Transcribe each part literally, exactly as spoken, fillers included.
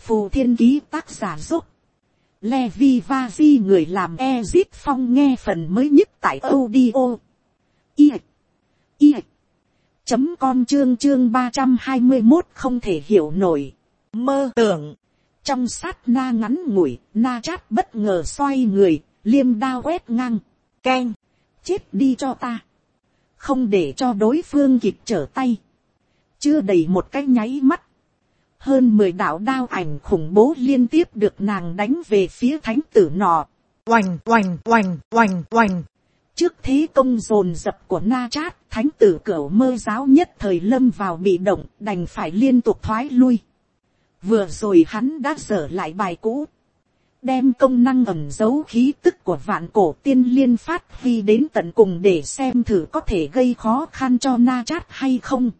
Phù Thiên Ký tác giả giúp. Levi Vazi người làm Ezit Phong nghe phần mới nhất tại audio. I. I. Chấm con chương chương ba trăm hai mươi một không thể hiểu nổi. Mơ tưởng. Trong sát na ngắn ngủi, Na Chát bất ngờ xoay người, liêm đao quét ngang. Keng. Chết đi cho ta. Không để cho đối phương kịp trở tay. Chưa đầy một cái nháy mắt. Hơn mười đạo đao ảnh khủng bố liên tiếp được nàng đánh về phía thánh tử nọ. Oành oành oành oành oành. Trước thế công dồn dập của Na Chát, thánh tử Cửu Mơ giáo nhất thời lâm vào bị động, đành phải liên tục thoái lui. Vừa rồi hắn đã dở lại bài cũ. Đem công năng ẩn giấu khí tức của vạn cổ tiên liên phát huy đến tận cùng để xem thử có thể gây khó khăn cho Na Chát hay không.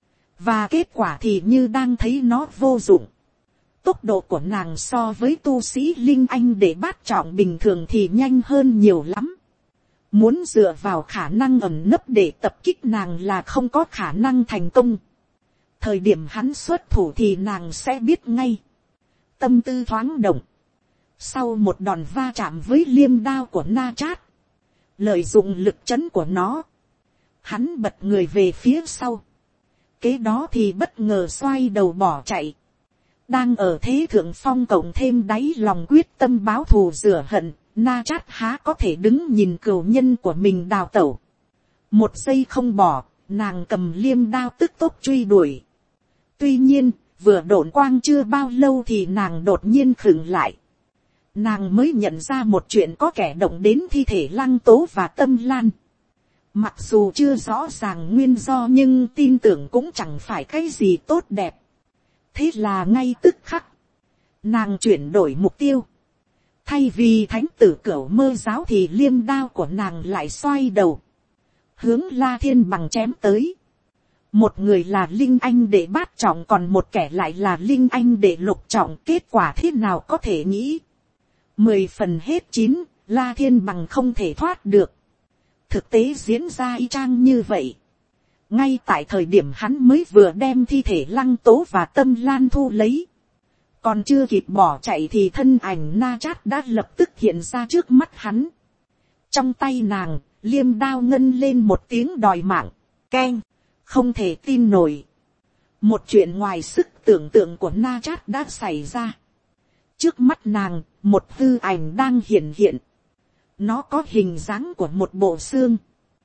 Và kết quả thì như đang thấy nó vô dụng. Tốc độ của nàng so với tu sĩ Linh Anh để bát trọng bình thường thì nhanh hơn nhiều lắm. Muốn dựa vào khả năng ẩn nấp để tập kích nàng là không có khả năng thành công. Thời điểm hắn xuất thủ thì nàng sẽ biết ngay. Tâm tư thoáng động. Sau một đòn va chạm với liêm đao của Na Chát, lợi dụng lực chấn của nó, hắn bật người về phía sau. Kế đó thì bất ngờ xoay đầu bỏ chạy. Đang ở thế thượng phong cộng thêm đáy lòng quyết tâm báo thù rửa hận, Na Chát há có thể đứng nhìn cừu nhân của mình đào tẩu. Một giây không bỏ, nàng cầm liêm đao tức tốc truy đuổi. Tuy nhiên, vừa độn quang chưa bao lâu thì nàng đột nhiên khựng lại. Nàng mới nhận ra một chuyện có kẻ động đến thi thể Lăng Tố và Tâm Lan. Mặc dù chưa rõ ràng nguyên do nhưng tin tưởng cũng chẳng phải cái gì tốt đẹp. Thế là ngay tức khắc, nàng chuyển đổi mục tiêu. Thay vì thánh tử Cửu Mơ giáo thì liêm đao của nàng lại xoay đầu. Hướng La Thiên Bằng chém tới. Một người là Linh Anh đệ bát trọng còn một kẻ lại là Linh Anh đệ lục trọng. Kết quả thế nào có thể nghĩ. Mười phần hết chín, La Thiên Bằng không thể thoát được. Thực tế diễn ra y chang như vậy. Ngay tại thời điểm hắn mới vừa đem thi thể Lăng Tố và Tâm Lan thu lấy. Còn chưa kịp bỏ chạy thì thân ảnh Na Chát đã lập tức hiện ra trước mắt hắn. Trong tay nàng, liêm đao ngân lên một tiếng đòi mạng. Keng, không thể tin nổi. Một chuyện ngoài sức tưởng tượng của Na Chát đã xảy ra. Trước mắt nàng, một hư ảnh đang hiện hiện. Nó có hình dáng của một bộ xương.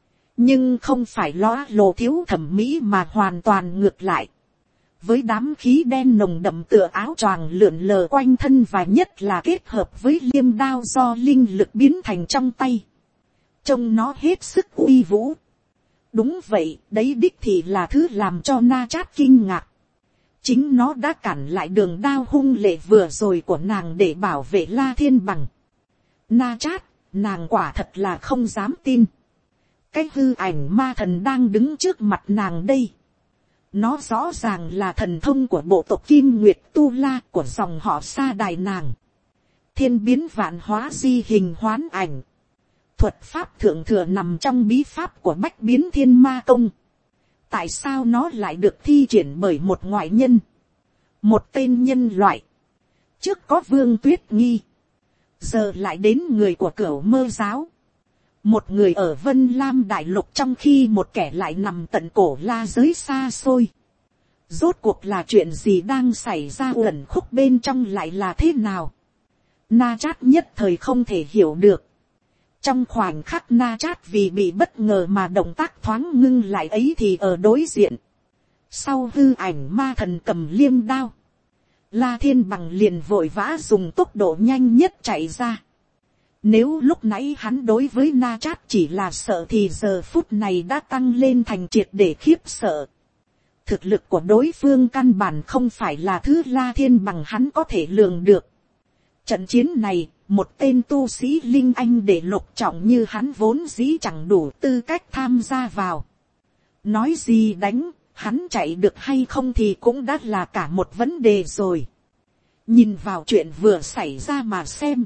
Nhưng không phải lóa lồ thiếu thẩm mỹ mà hoàn toàn ngược lại. Với đám khí đen nồng đậm tựa áo choàng lượn lờ quanh thân và nhất là kết hợp với liêm đao do linh lực biến thành trong tay. Trông nó hết sức uy vũ. Đúng vậy, đấy đích thị là thứ làm cho Na Chát kinh ngạc. Chính nó đã cản lại đường đao hung lệ vừa rồi của nàng để bảo vệ La Thiên Bằng. Na Chát, nàng quả thật là không dám tin. Cái hư ảnh ma thần đang đứng trước mặt nàng đây. Nó rõ ràng là thần thông của bộ tộc Kim Nguyệt Tu La của dòng họ Sa Đài nàng. Thiên biến vạn hóa di hình hoán ảnh. Thuật pháp thượng thừa nằm trong bí pháp của Bách Biến Thiên Ma Công. Tại sao nó lại được thi triển bởi một ngoại nhân? Một tên nhân loại. Trước có Vương Tuyết Nghi. Giờ lại đến người của Cửu Mơ giáo. Một người ở Vân Lam Đại Lục trong khi một kẻ lại nằm tận cổ la giới xa xôi. Rốt cuộc là chuyện gì đang xảy ra uẩn khúc bên trong lại là thế nào? Na Chát nhất thời không thể hiểu được. Trong khoảnh khắc Na Chát vì bị bất ngờ mà động tác thoáng ngưng lại ấy thì ở đối diện. Sau hư ảnh ma thần cầm liêm đao. La Thiên Bằng liền vội vã dùng tốc độ nhanh nhất chạy ra. Nếu lúc nãy hắn đối với Na Chát chỉ là sợ thì giờ phút này đã tăng lên thành triệt để khiếp sợ. Thực lực của đối phương căn bản không phải là thứ La Thiên Bằng hắn có thể lường được. Trận chiến này, một tên tu sĩ Linh Anh để lục trọng như hắn vốn dĩ chẳng đủ tư cách tham gia vào. Nói gì đánh, hắn chạy được hay không thì cũng đã là cả một vấn đề rồi. Nhìn vào chuyện vừa xảy ra mà xem.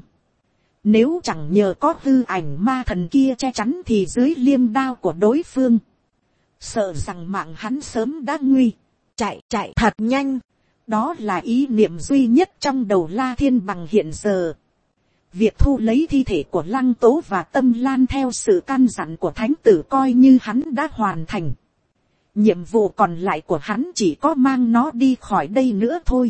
Nếu chẳng nhờ có hư ảnh ma thần kia che chắn thì dưới liêm đao của đối phương. Sợ rằng mạng hắn sớm đã nguy. Chạy chạy thật nhanh. Đó là ý niệm duy nhất trong đầu La Thiên Bằng hiện giờ. Việc thu lấy thi thể của Lăng Tố và Tâm Lan theo sự căn dặn của thánh tử coi như hắn đã hoàn thành. Nhiệm vụ còn lại của hắn chỉ có mang nó đi khỏi đây nữa thôi.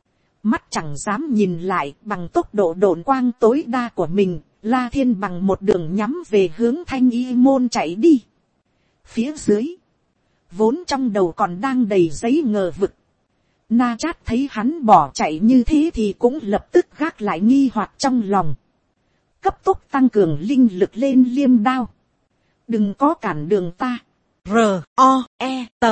Mắt chẳng dám nhìn lại, bằng tốc độ độn quang tối đa của mình, La Thiên Bằng một đường nhắm về hướng Thanh Y môn chạy đi. Phía dưới, vốn trong đầu còn đang đầy giấy ngờ vực. Na Chát thấy hắn bỏ chạy như thế thì cũng lập tức gác lại nghi hoặc trong lòng. Cấp tốc tăng cường linh lực lên liêm đao. Đừng có cản đường ta. R O E T.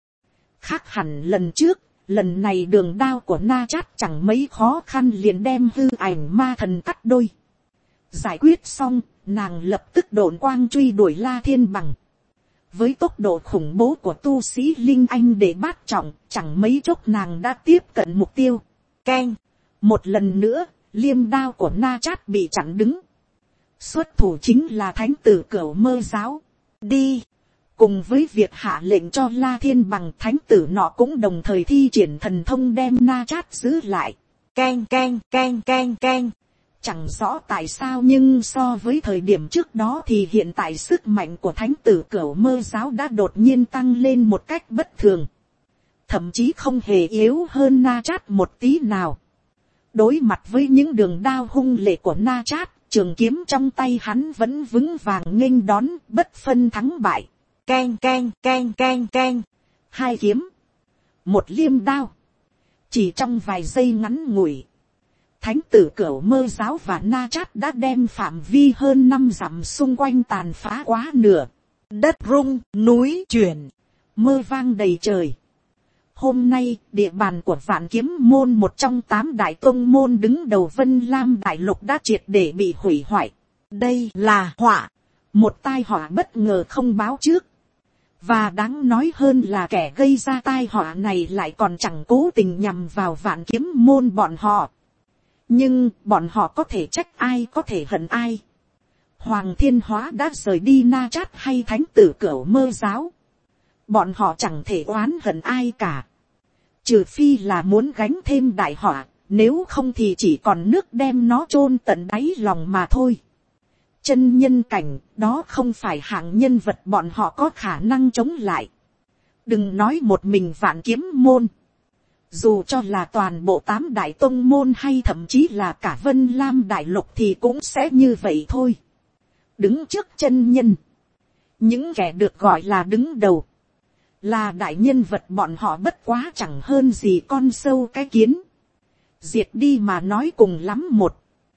Khác hẳn lần trước, lần này đường đao của Na Chát chẳng mấy khó khăn liền đem hư ảnh ma thần cắt đôi. Giải quyết xong, nàng lập tức độn quang truy đuổi La Thiên Bằng. Với tốc độ khủng bố của tu sĩ Linh Anh để bát trọng, chẳng mấy chốc nàng đã tiếp cận mục tiêu. Keng. Một lần nữa, liêm đao của Na Chát bị chặn đứng. Xuất thủ chính là thánh tử Cửu Mơ Giáo. Đi. Cùng với việc hạ lệnh cho La Thiên Bằng, thánh tử nọ cũng đồng thời thi triển thần thông đem Na Chát giữ lại. Keng keng keng keng keng. Chẳng rõ tại sao nhưng so với thời điểm trước đó thì hiện tại sức mạnh của thánh tử Cửu Mơ Giáo đã đột nhiên tăng lên một cách bất thường. Thậm chí không hề yếu hơn Na Chát một tí nào. Đối mặt với những đường đao hung lệ của Na Chát, trường kiếm trong tay hắn vẫn vững vàng nghênh đón, bất phân thắng bại. Keng keng keng keng keng. Hai kiếm. Một liêm đao. Chỉ trong vài giây ngắn ngủi, thánh tử Cửu Mơ Giáo và Na Chát đã đem phạm vi hơn năm dặm xung quanh tàn phá quá nửa. Đất rung, núi chuyển, mưa vang đầy trời. Hôm nay, địa bàn của Vạn Kiếm môn, một trong tám đại tông môn đứng đầu Vân Lam đại lục, đã triệt để bị hủy hoại. Đây là họa, một tai họa bất ngờ không báo trước. Và đáng nói hơn là kẻ gây ra tai họa này lại còn chẳng cố tình nhằm vào Vạn Kiếm môn bọn họ. Nhưng bọn họ có thể trách ai, có thể hận ai. Hoàng Thiên Hóa đã rời đi Na Chát hay thánh tử Cửu Mơ Giáo, bọn họ chẳng thể oán hận ai cả. Trừ phi là muốn gánh thêm đại họa, nếu không thì chỉ còn nước đem nó chôn tận đáy lòng mà thôi. Chân nhân cảnh, đó không phải hạng nhân vật bọn họ có khả năng chống lại. Đừng nói một mình Vạn Kiếm môn, dù cho là toàn bộ tám đại tông môn hay thậm chí là cả Vân Lam đại lục thì cũng sẽ như vậy thôi. Đứng trước chân nhân, những kẻ được gọi là đứng đầu, là đại nhân vật, bọn họ bất quá chẳng hơn gì con sâu cái kiến. Diệt đi mà nói cùng lắm một,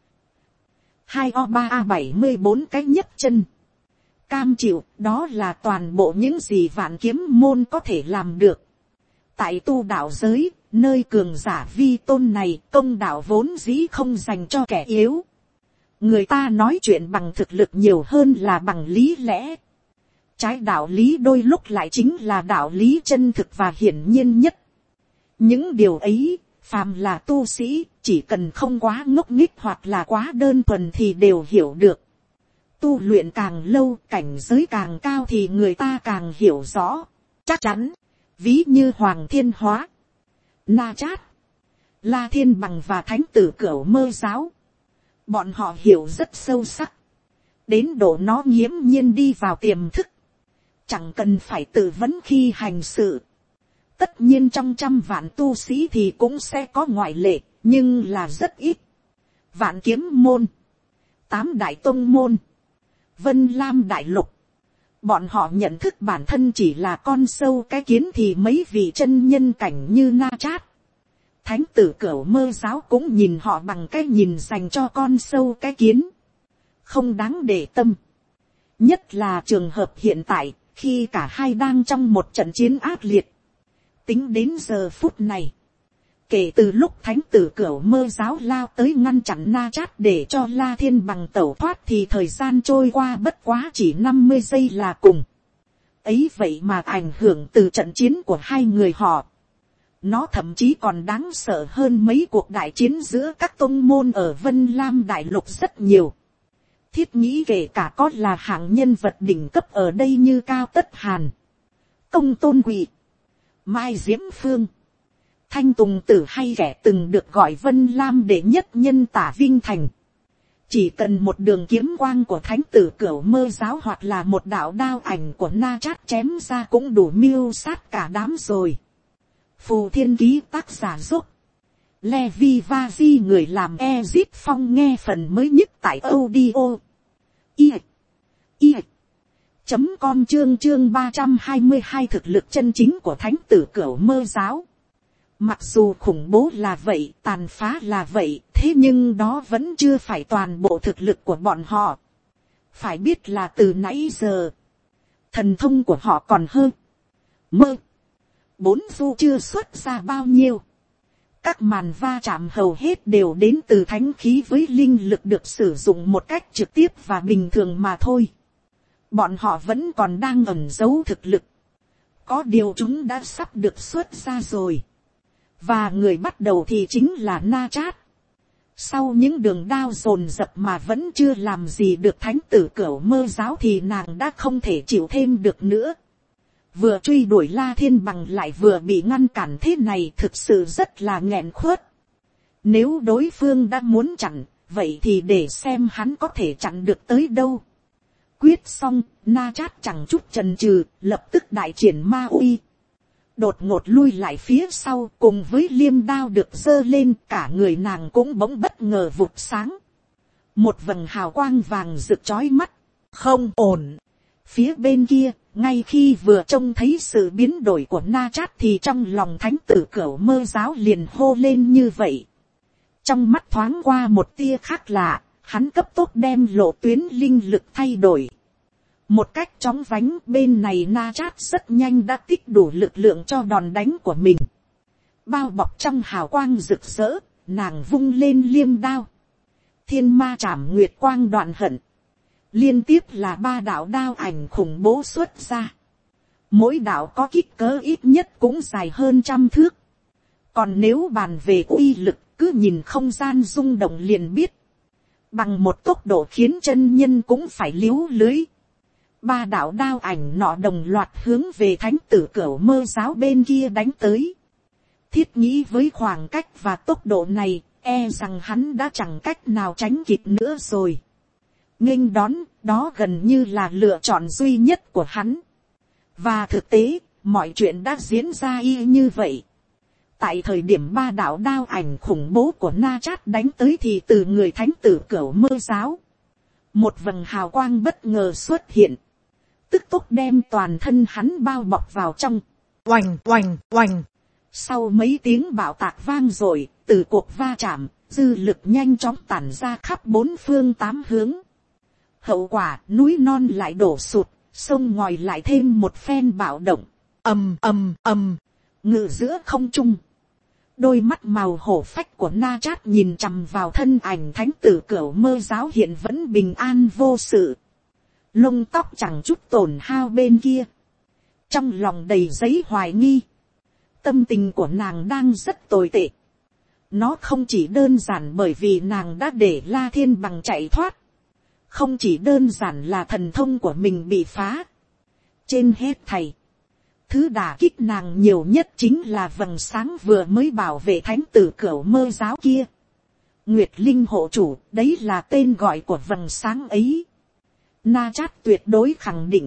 hai o ba a bảy mươi bốn cái nhất chân. Cam chịu, đó là toàn bộ những gì Vạn Kiếm môn có thể làm được. Tại tu đạo giới, nơi cường giả vi tôn này, công đạo vốn dĩ không dành cho kẻ yếu. Người ta nói chuyện bằng thực lực nhiều hơn là bằng lý lẽ. Trái đạo lý đôi lúc lại chính là đạo lý chân thực và hiển nhiên nhất. Những điều ấy, phàm là tu sĩ, chỉ cần không quá ngốc nghếch hoặc là quá đơn thuần thì đều hiểu được. Tu luyện càng lâu, cảnh giới càng cao thì người ta càng hiểu rõ. Chắc chắn, ví như Hoàng Thiên Hóa, Na Chát, La Thiên Bằng và thánh tử Cửu Mơ Giáo, bọn họ hiểu rất sâu sắc, đến độ nó nghiễm nhiên đi vào tiềm thức, chẳng cần phải tự vấn khi hành sự. Tất nhiên trong trăm vạn tu sĩ thì cũng sẽ có ngoại lệ, nhưng là rất ít. Vạn Kiếm môn, tám đại tông môn, Vân Lam đại lục, bọn họ nhận thức bản thân chỉ là con sâu cái kiến thì mấy vị chân nhân cảnh như Na Chát, thánh tử Cửu Mơ Giáo cũng nhìn họ bằng cái nhìn dành cho con sâu cái kiến, không đáng để tâm. Nhất là trường hợp hiện tại, khi cả hai đang trong một trận chiến ác liệt. Tính đến giờ phút này, kể từ lúc thánh tử Cửu Mơ Giáo lao tới ngăn chặn Na Chát để cho La Thiên Bằng tẩu thoát thì thời gian trôi qua bất quá chỉ năm mươi giây là cùng. Ấy vậy mà ảnh hưởng từ trận chiến của hai người họ, nó thậm chí còn đáng sợ hơn mấy cuộc đại chiến giữa các tông môn ở Vân Lam đại lục rất nhiều. Thiết nghĩ kể cả có là hạng nhân vật đỉnh cấp ở đây như Cao Tất Hàn, Công Tôn Quỳ, Mai Diễm Phương, Thanh Tùng Tử hay kẻ từng được gọi Vân Lam đệ nhất nhân Tả Vinh Thành. Chỉ cần một đường kiếm quang của thánh tử Cửu Mơ giáo hoặc là một đạo đao ảnh của Na Chát chém ra cũng đủ mưu sát cả đám rồi. Phù Thiên Ký tác giả giúp. Levi Vazi người làm Ezip Phong nghe phần mới nhất tại audio. I. I. Chấm com chương chương ba trăm hai mươi hai thực lực chân chính của thánh tử Cửu Mơ giáo. Mặc dù khủng bố là vậy, tàn phá là vậy, thế nhưng đó vẫn chưa phải toàn bộ thực lực của bọn họ. Phải biết là từ nãy giờ, thần thông của họ còn hơn. Mơ. Bốn du chưa xuất ra bao nhiêu. Các màn va chạm hầu hết đều đến từ thánh khí với linh lực được sử dụng một cách trực tiếp và bình thường mà thôi. Bọn họ vẫn còn đang ẩn giấu thực lực. Có điều chúng đã sắp được xuất ra rồi. Và người bắt đầu thì chính là Na Chát. Sau những đường đao dồn dập mà vẫn chưa làm gì được thánh tử Cửu Mơ giáo thì nàng đã không thể chịu thêm được nữa. Vừa truy đuổi La Thiên Bằng lại vừa bị ngăn cản thế này thực sự rất là nghẹn khuất. Nếu đối phương đã muốn chặn, vậy thì để xem hắn có thể chặn được tới đâu. Quyết xong, Na Chát chẳng chút chần chừ, lập tức đại triển ma uy. Đột ngột lui lại phía sau cùng với liêm đao được giơ lên, cả người nàng cũng bỗng bất ngờ vụt sáng. Một vầng hào quang vàng rực chói mắt. Không ổn. Phía bên kia, ngay khi vừa trông thấy sự biến đổi của Na Chát thì trong lòng thánh tử Cửu Mơ giáo liền hô lên như vậy. Trong mắt thoáng qua một tia khác lạ, hắn cấp tốc đem lộ tuyến linh lực thay đổi. Một cách chóng vánh bên này Na Chát rất nhanh đã tích đủ lực lượng cho đòn đánh của mình. Bao bọc trong hào quang rực rỡ, nàng vung lên liêm đao. Thiên ma trảm nguyệt quang đoạn hận. Liên tiếp là ba đạo đao ảnh khủng bố xuất ra. Mỗi đạo có kích cỡ ít nhất cũng dài hơn trăm thước. Còn nếu bàn về uy lực cứ nhìn không gian rung động liền biết. Bằng một tốc độ khiến chân nhân cũng phải liếu lưới. Ba đạo đao ảnh nọ đồng loạt hướng về thánh tử Cửu Mơ giáo bên kia đánh tới. Thiết nghĩ với khoảng cách và tốc độ này, e rằng hắn đã chẳng cách nào tránh kịp nữa rồi. Nghênh đón, đó gần như là lựa chọn duy nhất của hắn. Và thực tế, mọi chuyện đã diễn ra y như vậy. Tại thời điểm ba đạo đao ảnh khủng bố của Na Chát đánh tới thì từ người thánh tử Cửu Mơ giáo, một vầng hào quang bất ngờ xuất hiện. Tức tốc đem toàn thân hắn bao bọc vào trong. Oành oành oành. Sau mấy tiếng bạo tạc vang rồi, từ cuộc va chạm, dư lực nhanh chóng tản ra khắp bốn phương tám hướng. Hậu quả, núi non lại đổ sụt, sông ngòi lại thêm một phen bạo động. Ầm ầm ầm, ngự giữa không trung. Đôi mắt màu hổ phách của Na Chát nhìn chằm vào thân ảnh thánh tử Cửu Mơ giáo hiện vẫn bình an vô sự. Lông tóc chẳng chút tổn hao bên kia. Trong lòng đầy giấy hoài nghi. Tâm tình của nàng đang rất tồi tệ. Nó không chỉ đơn giản bởi vì nàng đã để La Thiên Bằng chạy thoát. Không chỉ đơn giản là thần thông của mình bị phá. Trên hết thầy. Thứ đả kích nàng nhiều nhất chính là vầng sáng vừa mới bảo vệ thánh tử Cửu Mơ giáo kia. Nguyệt Linh hộ chủ, đấy là tên gọi của vầng sáng ấy. Na Chát tuyệt đối khẳng định.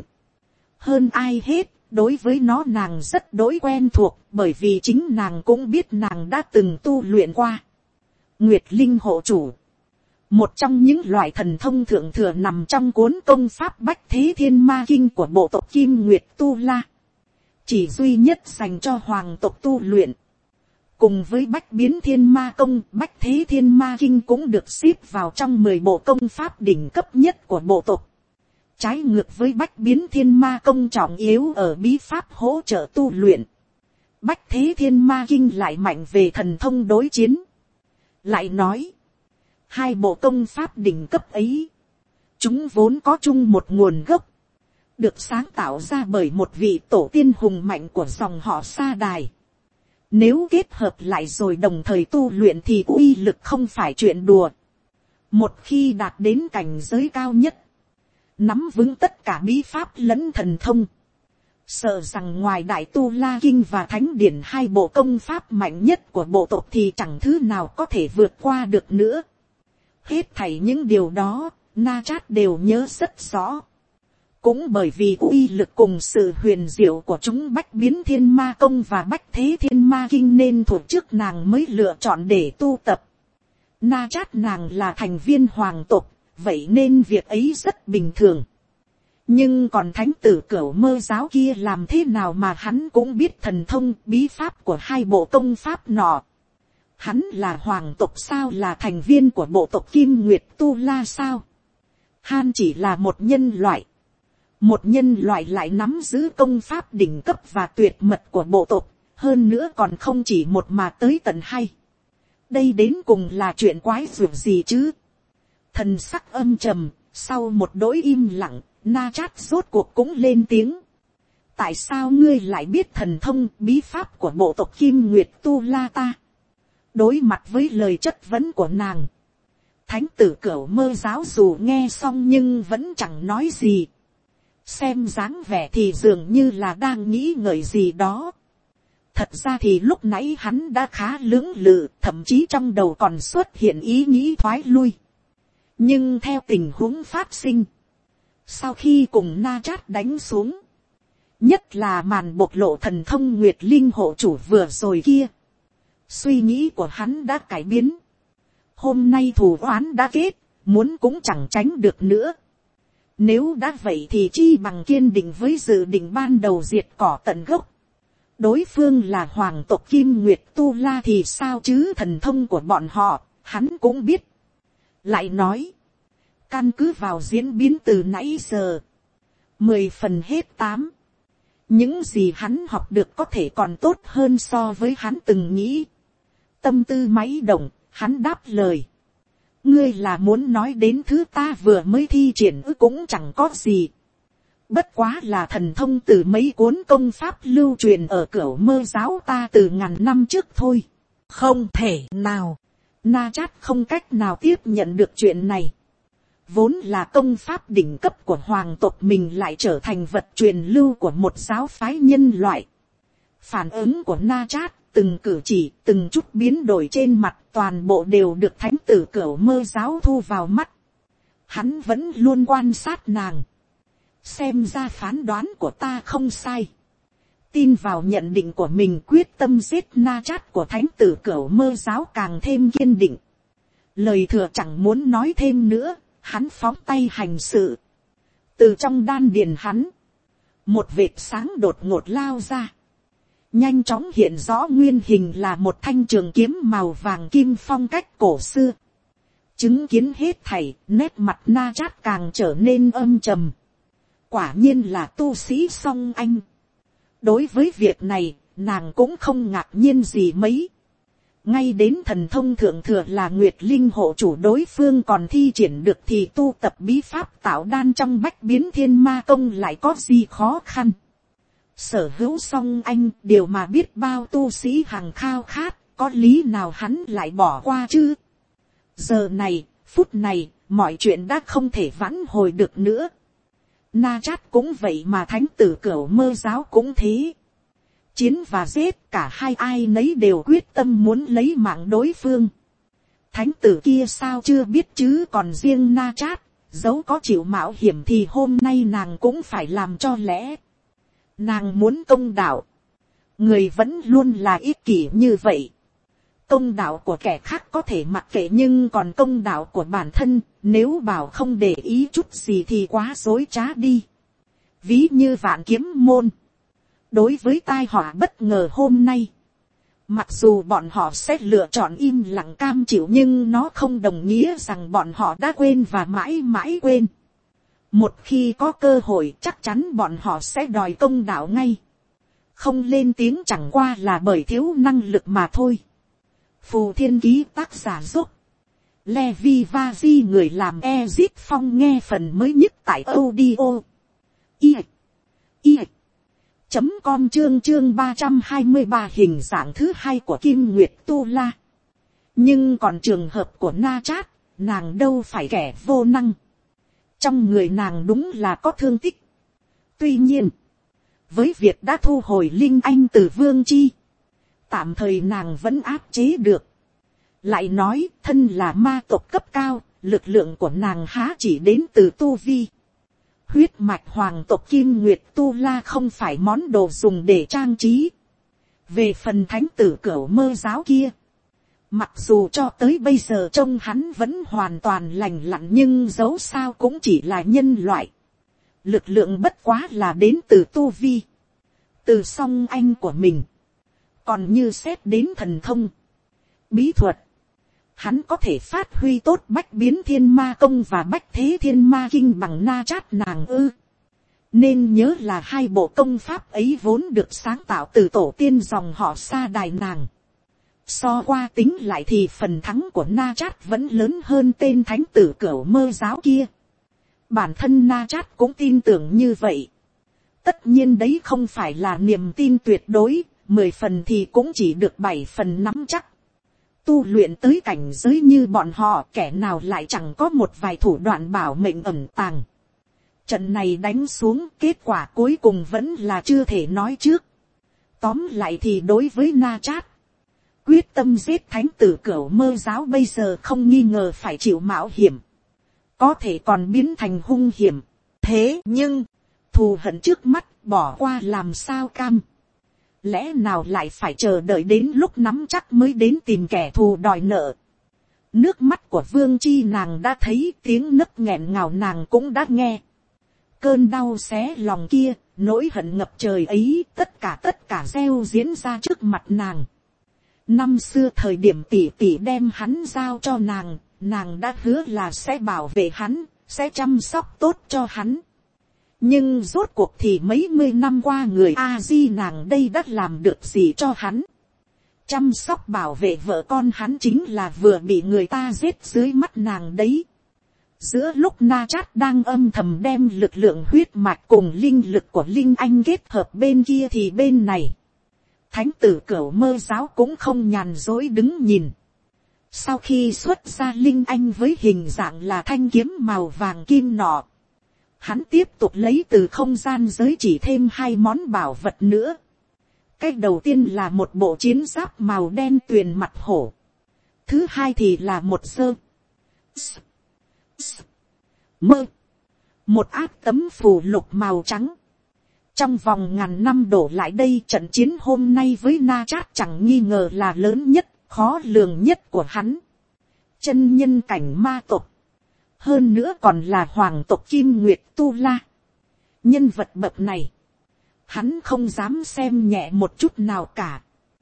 Hơn ai hết, đối với nó nàng rất đối quen thuộc, bởi vì chính nàng cũng biết nàng đã từng tu luyện qua. Nguyệt Linh hộ chủ. Một trong những loại thần thông thượng thừa nằm trong cuốn công pháp Bách Thế Thiên Ma Kinh của bộ tộc Kim Nguyệt Tu La. Chỉ duy nhất dành cho hoàng tộc tu luyện. Cùng với Bách Biến Thiên Ma Công, Bách Thế Thiên Ma Kinh cũng được xếp vào trong mười bộ công pháp đỉnh cấp nhất của bộ tộc. Trái ngược với Bách Biến Thiên Ma Công trọng yếu ở bí pháp hỗ trợ tu luyện. Bách Thế Thiên Ma Kinh lại mạnh về thần thông đối chiến. Lại nói, hai bộ công pháp đỉnh cấp ấy, chúng vốn có chung một nguồn gốc, được sáng tạo ra bởi một vị tổ tiên hùng mạnh của dòng họ Sa Đài. Nếu kết hợp lại rồi đồng thời tu luyện thì uy lực không phải chuyện đùa. Một khi đạt đến cảnh giới cao nhất, nắm vững tất cả bí pháp lẫn thần thông, Sợ rằng ngoài đại tu la kinh và thánh điển hai bộ công pháp mạnh nhất của bộ tộc thì chẳng thứ nào có thể vượt qua được nữa. Hết thảy những điều đó, Na Chát đều nhớ rất rõ. Cũng bởi vì uy lực cùng sự huyền diệu của chúng bách biến thiên ma công và bách thế thiên ma kinh nên thuộc trước nàng mới lựa chọn để tu tập. Na Chát nàng là thành viên hoàng tộc, vậy nên việc ấy rất bình thường. Nhưng còn thánh tử Cửu Mơ giáo kia làm thế nào mà hắn cũng biết thần thông bí pháp của hai bộ công pháp nọ. Hắn là hoàng tộc sao, là thành viên của bộ tộc Kim Nguyệt Tu La sao? Han chỉ là một nhân loại. Một nhân loại lại nắm giữ công pháp đỉnh cấp và tuyệt mật của bộ tộc, hơn nữa còn không chỉ một mà tới tận hai. Đây đến cùng là chuyện quái dược gì chứ? Thần sắc âm trầm, sau một đỗi im lặng, Na Chát rốt cuộc cũng lên tiếng. Tại sao ngươi lại biết thần thông bí pháp của bộ tộc Kim Nguyệt Tu La ta? Đối mặt với lời chất vấn của nàng, thánh tử Cửu Mơ giáo dù nghe xong nhưng vẫn chẳng nói gì. Xem dáng vẻ thì dường như là đang nghĩ ngợi gì đó. Thật ra thì lúc nãy hắn đã khá lưỡng lự, thậm chí trong đầu còn xuất hiện ý nghĩ thoái lui. Nhưng theo tình huống phát sinh, sau khi cùng Na Chát đánh xuống, nhất là màn bộc lộ thần thông Nguyệt Linh hộ chủ vừa rồi kia, suy nghĩ của hắn đã cải biến. Hôm nay thù oán đã kết, muốn cũng chẳng tránh được nữa. Nếu đã vậy thì chi bằng kiên định với dự định ban đầu diệt cỏ tận gốc. Đối phương là hoàng tộc Kim Nguyệt Tu La thì sao chứ, thần thông của bọn họ, hắn cũng biết. Lại nói, căn cứ vào diễn biến từ nãy giờ, mười phần hết tám. Những gì hắn học được có thể còn tốt hơn so với hắn từng nghĩ. Tâm tư máy động, hắn đáp lời. Ngươi là muốn nói đến thứ ta vừa mới thi triển ư? Cũng chẳng có gì. Bất quá là thần thông từ mấy cuốn công pháp lưu truyền ở Cửu Mơ giáo ta từ ngàn năm trước thôi. Không thể nào. Na Chát không cách nào tiếp nhận được chuyện này. Vốn là công pháp đỉnh cấp của hoàng tộc mình lại trở thành vật truyền lưu của một giáo phái nhân loại. Phản ứng của Na Chát, từng cử chỉ, từng chút biến đổi trên mặt toàn bộ đều được thánh tử Cửu Mơ giáo thu vào mắt. Hắn vẫn luôn quan sát nàng. Xem ra phán đoán của ta không sai. Tin vào nhận định của mình, quyết tâm giết Na Chát của thánh tử Cửu Mơ giáo càng thêm kiên định. Lời thừa chẳng muốn nói thêm nữa, hắn phóng tay hành sự. Từ trong đan điền hắn, một vệt sáng đột ngột lao ra. Nhanh chóng hiện rõ nguyên hình là một thanh trường kiếm màu vàng kim phong cách cổ xưa. Chứng kiến hết thảy, nét mặt Na Chát càng trở nên âm trầm. Quả nhiên là tu sĩ song anh. Đối với việc này, nàng cũng không ngạc nhiên gì mấy. Ngay đến thần thông thượng thừa là Nguyệt Linh hộ chủ đối phương còn thi triển được thì tu tập bí pháp tạo đan trong bách biến thiên ma công lại có gì khó khăn. Sở hữu song anh, điều mà biết bao tu sĩ hằng khao khát, có lý nào hắn lại bỏ qua chứ? Giờ này, phút này, mọi chuyện đã không thể vãn hồi được nữa. Na Chát cũng vậy mà thánh tử Cửu Mơ giáo cũng thế. Chiến và giết, cả hai ai nấy đều quyết tâm muốn lấy mạng đối phương. Thánh tử kia sao chưa biết chứ, còn riêng Na Chát, dẫu có chịu mạo hiểm thì hôm nay nàng cũng phải làm cho lẽ. Nàng muốn công đạo. Người vẫn luôn là ích kỷ như vậy. Công đạo của kẻ khác có thể mặc kệ, nhưng còn công đạo của bản thân, nếu bảo không để ý chút gì thì quá dối trá đi. Ví như Vạn Kiếm môn. Đối với tai họa bất ngờ hôm nay, mặc dù bọn họ sẽ lựa chọn im lặng cam chịu, nhưng nó không đồng nghĩa rằng bọn họ đã quên và mãi mãi quên. Một khi có cơ hội, chắc chắn bọn họ sẽ đòi công đạo ngay. Không lên tiếng chẳng qua là bởi thiếu năng lực mà thôi. Phù Thiên Ký tác giả giúp Levi Vazi người làm Ezit Phong nghe phần mới nhất tại audio i i chấm com chương chương ba trăm hai mươi ba hình dạng thứ hai của Kim Nguyệt Tu La. Nhưng còn trường hợp của Na Chát, nàng đâu phải kẻ vô năng. Trong người nàng đúng là có thương tích. Tuy nhiên, với việc đã thu hồi linh anh từ vương chi, tạm thời nàng vẫn áp chế được. Lại nói thân là ma tộc cấp cao, lực lượng của nàng há chỉ đến từ tu vi. Huyết mạch hoàng tộc Kim Nguyệt Tu La không phải món đồ dùng để trang trí. Về phần thánh tử Cửu Mơ giáo kia, mặc dù cho tới bây giờ trông hắn vẫn hoàn toàn lành lặn, nhưng dẫu sao cũng chỉ là nhân loại. Lực lượng bất quá là đến từ tu vi, từ song anh của mình. Còn như xét đến thần thông, bí thuật, hắn có thể phát huy tốt bách biến thiên ma công và bách thế thiên ma kinh bằng Na Chát nàng ư. Nên nhớ là hai bộ công pháp ấy vốn được sáng tạo từ tổ tiên dòng họ Sa Đài nàng. So qua tính lại thì phần thắng của Na Chát vẫn lớn hơn tên thánh tử Cửu Mơ giáo kia. Bản thân Na Chát cũng tin tưởng như vậy. Tất nhiên đấy không phải là niềm tin tuyệt đối, mười phần thì cũng chỉ được bảy phần nắm chắc. Tu luyện tới cảnh giới như bọn họ, kẻ nào lại chẳng có một vài thủ đoạn bảo mệnh ẩn tàng. Trận này đánh xuống, kết quả cuối cùng vẫn là chưa thể nói trước. Tóm lại thì đối với Na Chát, quyết tâm giết thánh tử Cửu Mơ giáo bây giờ không nghi ngờ phải chịu mạo hiểm, có thể còn biến thành hung hiểm. Thế nhưng, thù hận trước mắt bỏ qua làm sao cam. Lẽ nào lại phải chờ đợi đến lúc nắm chắc mới đến tìm kẻ thù đòi nợ. Nước mắt của Vương Chi nàng đã thấy, tiếng nấc nghẹn ngào nàng cũng đã nghe. Cơn đau xé lòng kia, nỗi hận ngập trời ấy, tất cả tất cả gieo diễn ra trước mặt nàng. Năm xưa thời điểm tỷ tỷ đem hắn giao cho nàng, nàng đã hứa là sẽ bảo vệ hắn, sẽ chăm sóc tốt cho hắn. Nhưng rốt cuộc thì mấy mươi năm qua người a di nàng đây đã làm được gì cho hắn. Chăm sóc bảo vệ vợ con hắn chính là vừa bị người ta giết dưới mắt nàng đấy. Giữa lúc Na Chát đang âm thầm đem lực lượng huyết mạch cùng linh lực của Linh Anh kết hợp bên kia thì bên này, thánh tử Cửu Mơ giáo cũng không nhàn dối đứng nhìn. Sau khi xuất ra Linh Anh với hình dạng là thanh kiếm màu vàng kim nọ, hắn tiếp tục lấy từ không gian giới chỉ thêm hai món bảo vật nữa. Cái đầu tiên là một bộ chiến giáp màu đen tuyền mặt hổ. Thứ hai thì là một sơ mơ, một áp tấm phù lục màu trắng. Trong vòng ngàn năm đổ lại đây, trận chiến hôm nay với Na Chát chẳng nghi ngờ là lớn nhất, khó lường nhất của hắn. Chân nhân cảnh ma tộc, hơn nữa còn là hoàng tộc Kim Nguyệt Tu La. Nhân vật bậc này, hắn không dám xem nhẹ một chút nào cả.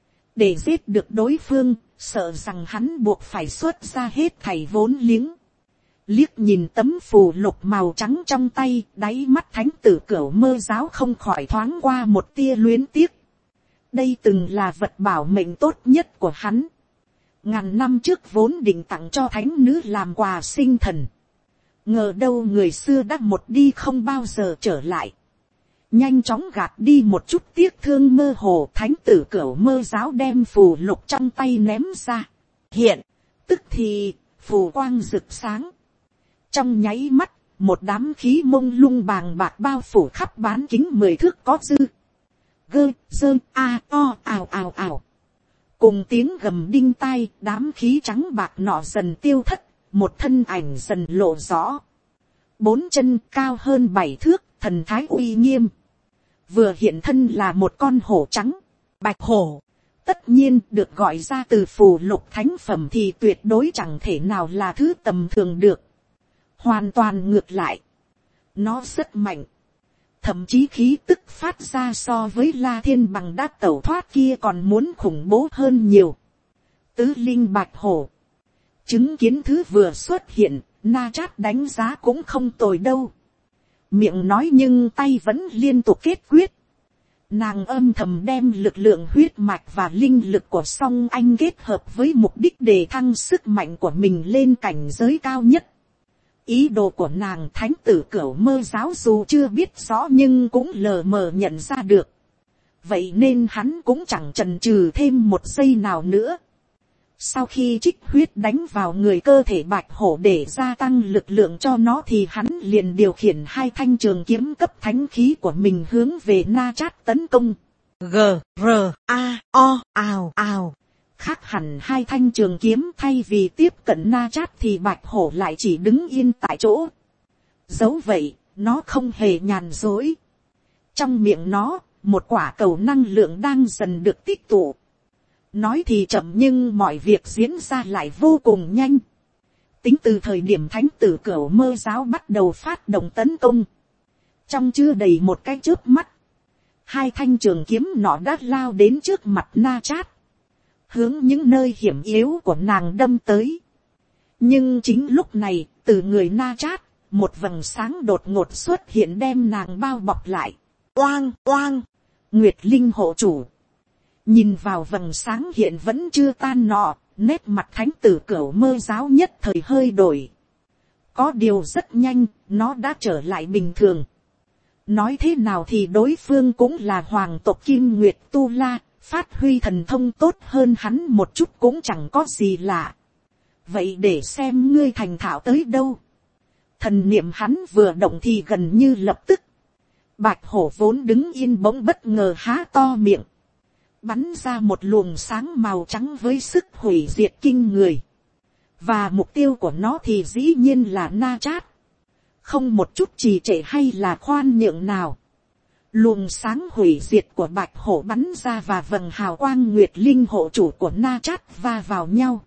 Để giết được đối phương, sợ rằng hắn buộc phải xuất ra hết thảy vốn liếng. Liếc nhìn tấm phù lục màu trắng trong tay, đáy mắt thánh tử Cửu Mơ giáo không khỏi thoáng qua một tia luyến tiếc. Đây từng là vật bảo mệnh tốt nhất của hắn. Ngàn năm trước vốn định tặng cho thánh nữ làm quà sinh thần. Ngờ đâu người xưa đã một đi không bao giờ trở lại. Nhanh chóng gạt đi một chút tiếc thương mơ hồ, thánh tử Cửu Mơ giáo đem phù lục trong tay ném ra. Hiện, tức thì, phù quang rực sáng. Trong nháy mắt, một đám khí mông lung bàng bạc bao phủ khắp bán kính mười thước có dư. Gơ, dơ, a, o, ào ào ào. Cùng tiếng gầm đinh tai, đám khí trắng bạc nọ dần tiêu thất, một thân ảnh dần lộ rõ. Bốn chân cao hơn bảy thước, thần thái uy nghiêm. Vừa hiện thân là một con hổ trắng, bạch hổ. Tất nhiên được gọi ra từ phù lục thánh phẩm thì tuyệt đối chẳng thể nào là thứ tầm thường được. Hoàn toàn ngược lại. Nó rất mạnh. Thậm chí khí tức phát ra so với La Thiên Bằng đã tẩu thoát kia còn muốn khủng bố hơn nhiều. Tứ linh bạch hổ. Chứng kiến thứ vừa xuất hiện, Na Chát đánh giá cũng không tồi đâu. Miệng nói nhưng tay vẫn liên tục kết quyết. Nàng âm thầm đem lực lượng huyết mạch và linh lực của song anh kết hợp với mục đích đề thăng sức mạnh của mình lên cảnh giới cao nhất. Ý đồ của nàng thánh tử Cửu Mơ giáo dù chưa biết rõ nhưng cũng lờ mờ nhận ra được. Vậy nên hắn cũng chẳng chần chừ thêm một giây nào nữa. Sau khi trích huyết đánh vào người cơ thể bạch hổ để gia tăng lực lượng cho nó thì hắn liền điều khiển hai thanh trường kiếm cấp thánh khí của mình hướng về Na Chát tấn công. G, R, A, O, ào, ào. Khác hẳn hai thanh trường kiếm thay vì tiếp cận Na Chát thì bạch hổ lại chỉ đứng yên tại chỗ. Dẫu vậy, nó không hề nhàn dối. Trong miệng nó, một quả cầu năng lượng đang dần được tích tụ. Nói thì chậm nhưng mọi việc diễn ra lại vô cùng nhanh. Tính từ thời điểm thánh tử Cửu Mơ giáo bắt đầu phát động tấn công, trong chưa đầy một cái chớp mắt, hai thanh trường kiếm nọ đã lao đến trước mặt Na Chát, hướng những nơi hiểm yếu của nàng đâm tới. Nhưng chính lúc này, từ người Na Chát, một vầng sáng đột ngột xuất hiện đem nàng bao bọc lại. Oang, oang, Nguyệt Linh hộ chủ. Nhìn vào vầng sáng hiện vẫn chưa tan nọ, nét mặt thánh tử Cửu Mơ giáo nhất thời hơi đổi. Có điều rất nhanh, nó đã trở lại bình thường. Nói thế nào thì đối phương cũng là hoàng tộc Kim Nguyệt Tu La, phát huy thần thông tốt hơn hắn một chút cũng chẳng có gì lạ. Vậy để xem ngươi thành thạo tới đâu. Thần niệm hắn vừa động thì gần như lập tức. Bạch hổ vốn đứng yên bỗng bất ngờ há to miệng, bắn ra một luồng sáng màu trắng với sức hủy diệt kinh người. Và mục tiêu của nó thì dĩ nhiên là Na Chát. Không một chút trì trệ hay là khoan nhượng nào. Luồng sáng hủy diệt của bạch hổ bắn ra và vầng hào quang Nguyệt Linh hộ chủ của Na Chát va vào nhau.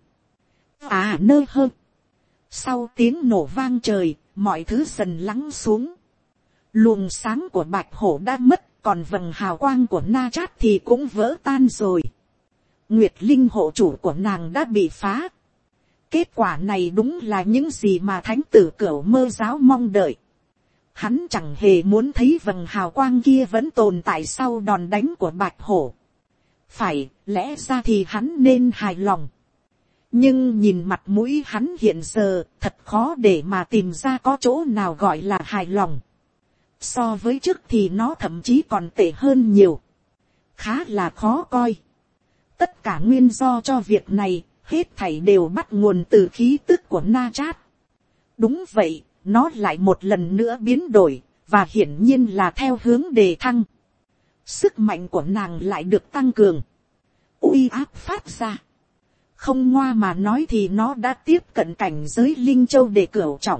À nơ hơ. Sau tiếng nổ vang trời, mọi thứ dần lắng xuống. Luồng sáng của bạch hổ đã mất, còn vầng hào quang của Na Chát thì cũng vỡ tan rồi. Nguyệt Linh hộ chủ của nàng đã bị phá. Kết quả này đúng là những gì mà thánh tử Cửu Mơ giáo mong đợi. Hắn chẳng hề muốn thấy vầng hào quang kia vẫn tồn tại sau đòn đánh của bạch hổ. Phải, lẽ ra thì hắn nên hài lòng. Nhưng nhìn mặt mũi hắn hiện giờ, thật khó để mà tìm ra có chỗ nào gọi là hài lòng. So với trước thì nó thậm chí còn tệ hơn nhiều. Khá là khó coi. Tất cả nguyên do cho việc này, hết thảy đều bắt nguồn từ khí tức của Na Chát. Đúng vậy, nó lại một lần nữa biến đổi, và hiển nhiên là theo hướng đề thăng. Sức mạnh của nàng lại được tăng cường. Uy áp phát ra. Không ngoa mà nói thì nó đã tiếp cận cảnh giới Linh Châu để cửu trọng.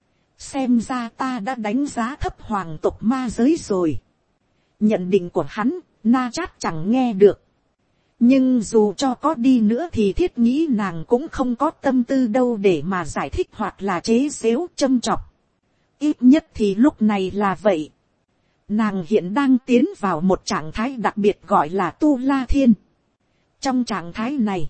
Xem ra ta đã đánh giá thấp hoàng tộc ma giới rồi. Nhận định của hắn, Na Chát chẳng nghe được. Nhưng dù cho có đi nữa thì thiết nghĩ nàng cũng không có tâm tư đâu để mà giải thích hoặc là chế giễu châm chọc. Ít nhất thì lúc này là vậy. Nàng hiện đang tiến vào một trạng thái đặc biệt gọi là Tu La Thiên. Trong trạng thái này,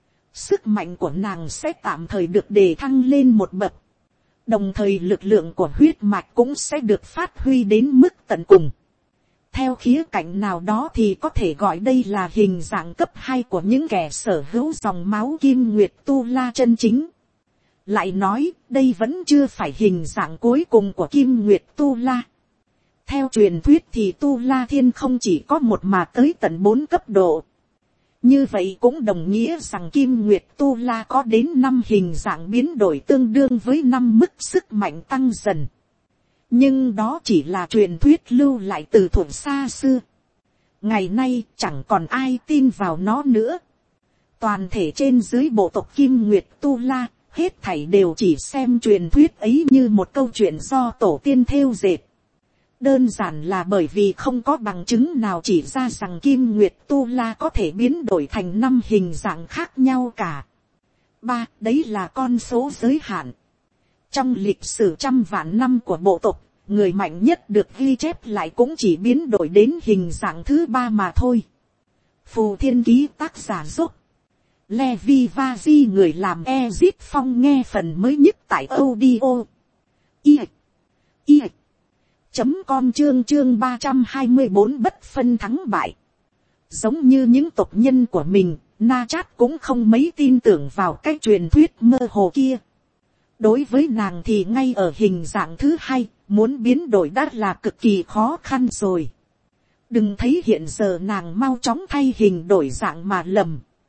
sức mạnh của nàng sẽ tạm thời được đề thăng lên một bậc. Đồng thời lực lượng của huyết mạch cũng sẽ được phát huy đến mức tận cùng. Theo khía cạnh nào đó thì có thể gọi đây là hình dạng cấp hai của những kẻ sở hữu dòng máu Kim Nguyệt Tu La chân chính. Lại nói, đây vẫn chưa phải hình dạng cuối cùng của Kim Nguyệt Tu La. Theo truyền thuyết thì Tu La Thiên không chỉ có một mà tới tận bốn cấp độ. Như vậy cũng đồng nghĩa rằng Kim Nguyệt Tu La có đến năm hình dạng biến đổi tương đương với năm mức sức mạnh tăng dần. Nhưng đó chỉ là truyền thuyết lưu lại từ thuở xa xưa. Ngày nay chẳng còn ai tin vào nó nữa. Toàn thể trên dưới bộ tộc Kim Nguyệt Tu La, hết thảy đều chỉ xem truyền thuyết ấy như một câu chuyện do tổ tiên thêu dệt. Đơn giản là bởi vì không có bằng chứng nào chỉ ra rằng Kim Nguyệt Tu La có thể biến đổi thành năm hình dạng khác nhau cả. Ba, đấy là con số giới hạn. Trong lịch sử trăm vạn năm của bộ tộc, người mạnh nhất được ghi chép lại cũng chỉ biến đổi đến hình dạng thứ ba mà thôi. Phù Thiên Ký tác giả giúp. Levi Vazi người làm Ezit Phong nghe phần mới nhất tại audio. I. I. Chấm com chương chương ba trăm hai mươi bốn bất phân thắng bại. Giống như những tộc nhân của mình, Na Chát cũng không mấy tin tưởng vào cái truyền thuyết mơ hồ kia. Đối với nàng thì ngay ở hình dạng thứ hai, muốn biến đổi đã là cực kỳ khó khăn rồi. Đừng thấy hiện giờ nàng mau chóng thay hình đổi dạng mà lầm.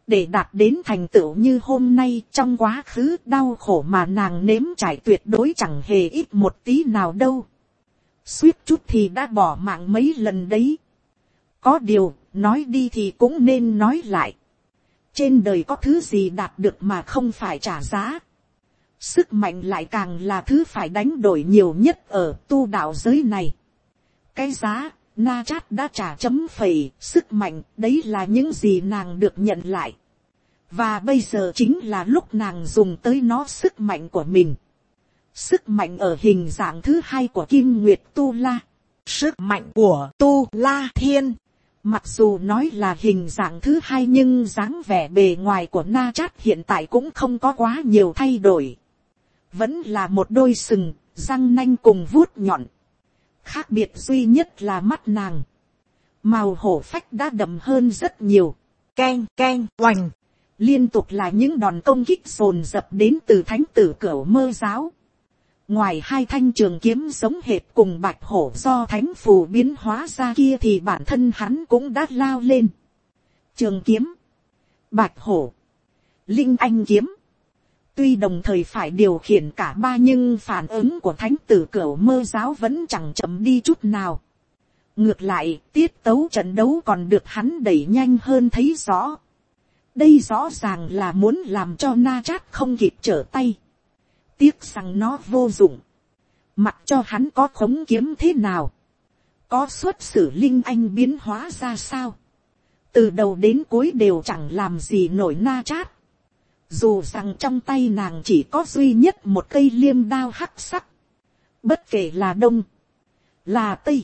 để đạt đến thành tựu như hôm nay, trong quá khứ đau khổ mà nàng nếm trải tuyệt đối chẳng hề ít một tí nào đâu. Suýt chút thì đã bỏ mạng mấy lần đấy. Có điều, nói đi thì cũng nên nói lại. Trên đời có thứ gì đạt được mà không phải trả giá. Sức mạnh lại càng là thứ phải đánh đổi nhiều nhất ở tu đạo giới này. Cái giá, Na Chát đã trả chấm phẩy, sức mạnh, đấy là những gì nàng được nhận lại. Và bây giờ chính là lúc nàng dùng tới nó sức mạnh của mình. Sức mạnh ở hình dạng thứ hai của Kim Nguyệt Tu La. Sức mạnh của Tu La Thiên. Mặc dù nói là hình dạng thứ hai nhưng dáng vẻ bề ngoài của Na Chát hiện tại cũng không có quá nhiều thay đổi. Vẫn là một đôi sừng, răng nanh cùng vuốt nhọn. Khác biệt duy nhất là mắt nàng. Màu hổ phách đã đậm hơn rất nhiều. Keng keng oành. Liên tục là những đòn công kích dồn dập đến từ thánh tử Cửu Mơ giáo. Ngoài hai thanh trường kiếm giống hệt cùng bạch hổ do thánh phù biến hóa ra kia thì bản thân hắn cũng đã lao lên. Trường kiếm, bạch hổ, linh anh kiếm. Tuy đồng thời phải điều khiển cả ba nhưng phản ứng của thánh tử Cửu Mơ giáo vẫn chẳng chậm đi chút nào. Ngược lại, tiết tấu trận đấu còn được hắn đẩy nhanh hơn thấy rõ. Đây rõ ràng là muốn làm cho Na Chát không kịp trở tay. Tiếc rằng nó vô dụng. Mặc cho hắn có khống kiếm thế nào. Có xuất xử linh anh biến hóa ra sao. Từ đầu đến cuối đều chẳng làm gì nổi Na Chát. Dù rằng trong tay nàng chỉ có duy nhất một cây liêm đao hắc sắc. Bất kể là đông, là tây,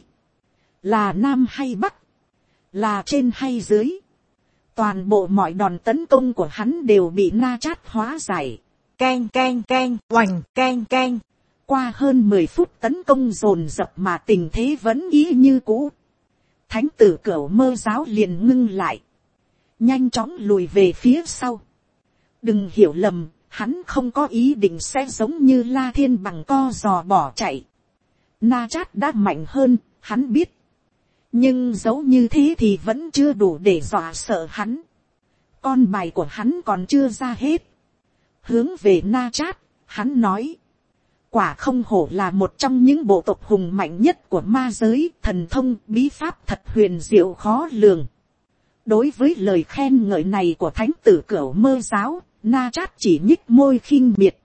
là nam hay bắc, là trên hay dưới. Toàn bộ mọi đòn tấn công của hắn đều bị Na Chát hóa giải. Keng keng keng, oành keng keng. Qua hơn mười phút tấn công dồn dập mà tình thế vẫn ý như cũ. Thánh tử Cửu Mơ giáo liền ngưng lại. Nhanh chóng lùi về phía sau. Đừng hiểu lầm, hắn không có ý định sẽ giống như La Thiên bằng co giò bỏ chạy. Na Chát đã mạnh hơn, hắn biết. Nhưng dẫu như thế thì vẫn chưa đủ để dọa sợ hắn. Con bài của hắn còn chưa ra hết. Hướng về Na Chát, hắn nói. Quả không hổ là một trong những bộ tộc hùng mạnh nhất của ma giới, thần thông, bí pháp thật huyền diệu khó lường. Đối với lời khen ngợi này của thánh tử Cửu Mơ giáo, Na Chát chỉ nhích môi khinh miệt.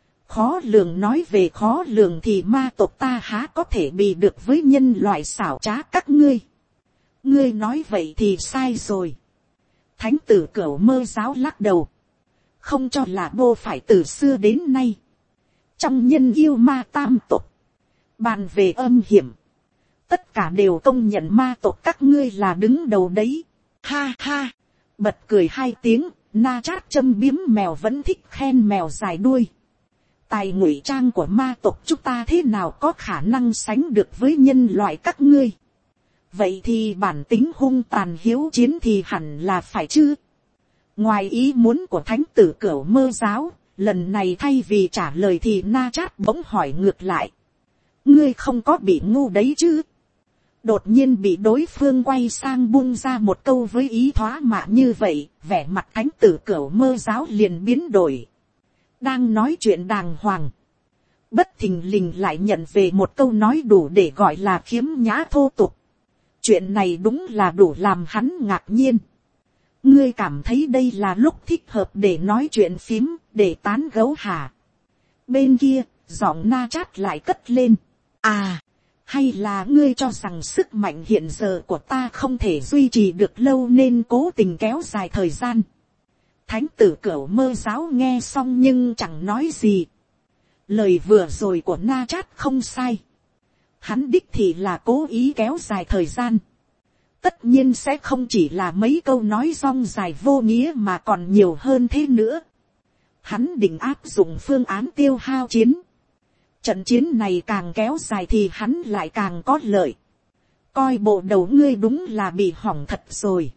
Khó lường nói về khó lường thì ma tộc ta há có thể bị được với nhân loại xảo trá các ngươi. Ngươi nói vậy thì sai rồi. Thánh tử Cửu Mơ giáo lắc đầu. Không cho là bô phải từ xưa đến nay. Trong nhân yêu ma tam tộc. Bàn về âm hiểm. Tất cả đều công nhận ma tộc các ngươi là đứng đầu đấy. Ha ha. Bật cười hai tiếng. Na Chát châm biếm mèo vẫn thích khen mèo dài đuôi. Tài ngụy trang của ma tộc chúng ta thế nào có khả năng sánh được với nhân loại các ngươi. Vậy thì bản tính hung tàn hiếu chiến thì hẳn là phải chứ. Ngoài ý muốn của thánh tử Cửu Mơ giáo, lần này thay vì trả lời thì Na Chát bỗng hỏi ngược lại. Ngươi không có bị ngu đấy chứ. Đột nhiên bị đối phương quay sang buông ra một câu với ý thoá mạ như vậy, vẻ mặt thánh tử Cửu Mơ giáo liền biến đổi. Đang nói chuyện đàng hoàng. Bất thình lình lại nhận về một câu nói đủ để gọi là khiếm nhã thô tục. Chuyện này đúng là đủ làm hắn ngạc nhiên. Ngươi cảm thấy đây là lúc thích hợp để nói chuyện phím, để tán gấu hả? Bên kia, giọng Na Chát lại cất lên. À, hay là ngươi cho rằng sức mạnh hiện giờ của ta không thể duy trì được lâu nên cố tình kéo dài thời gian. Thánh tử Cửu Mơ giáo nghe xong nhưng chẳng nói gì. Lời vừa rồi của Na Chát không sai. Hắn đích thì là cố ý kéo dài thời gian. Tất nhiên sẽ không chỉ là mấy câu nói rong dài vô nghĩa mà còn nhiều hơn thế nữa. Hắn định áp dụng phương án tiêu hao chiến. Trận chiến này càng kéo dài thì hắn lại càng có lợi. Coi bộ đầu ngươi đúng là bị hỏng thật rồi.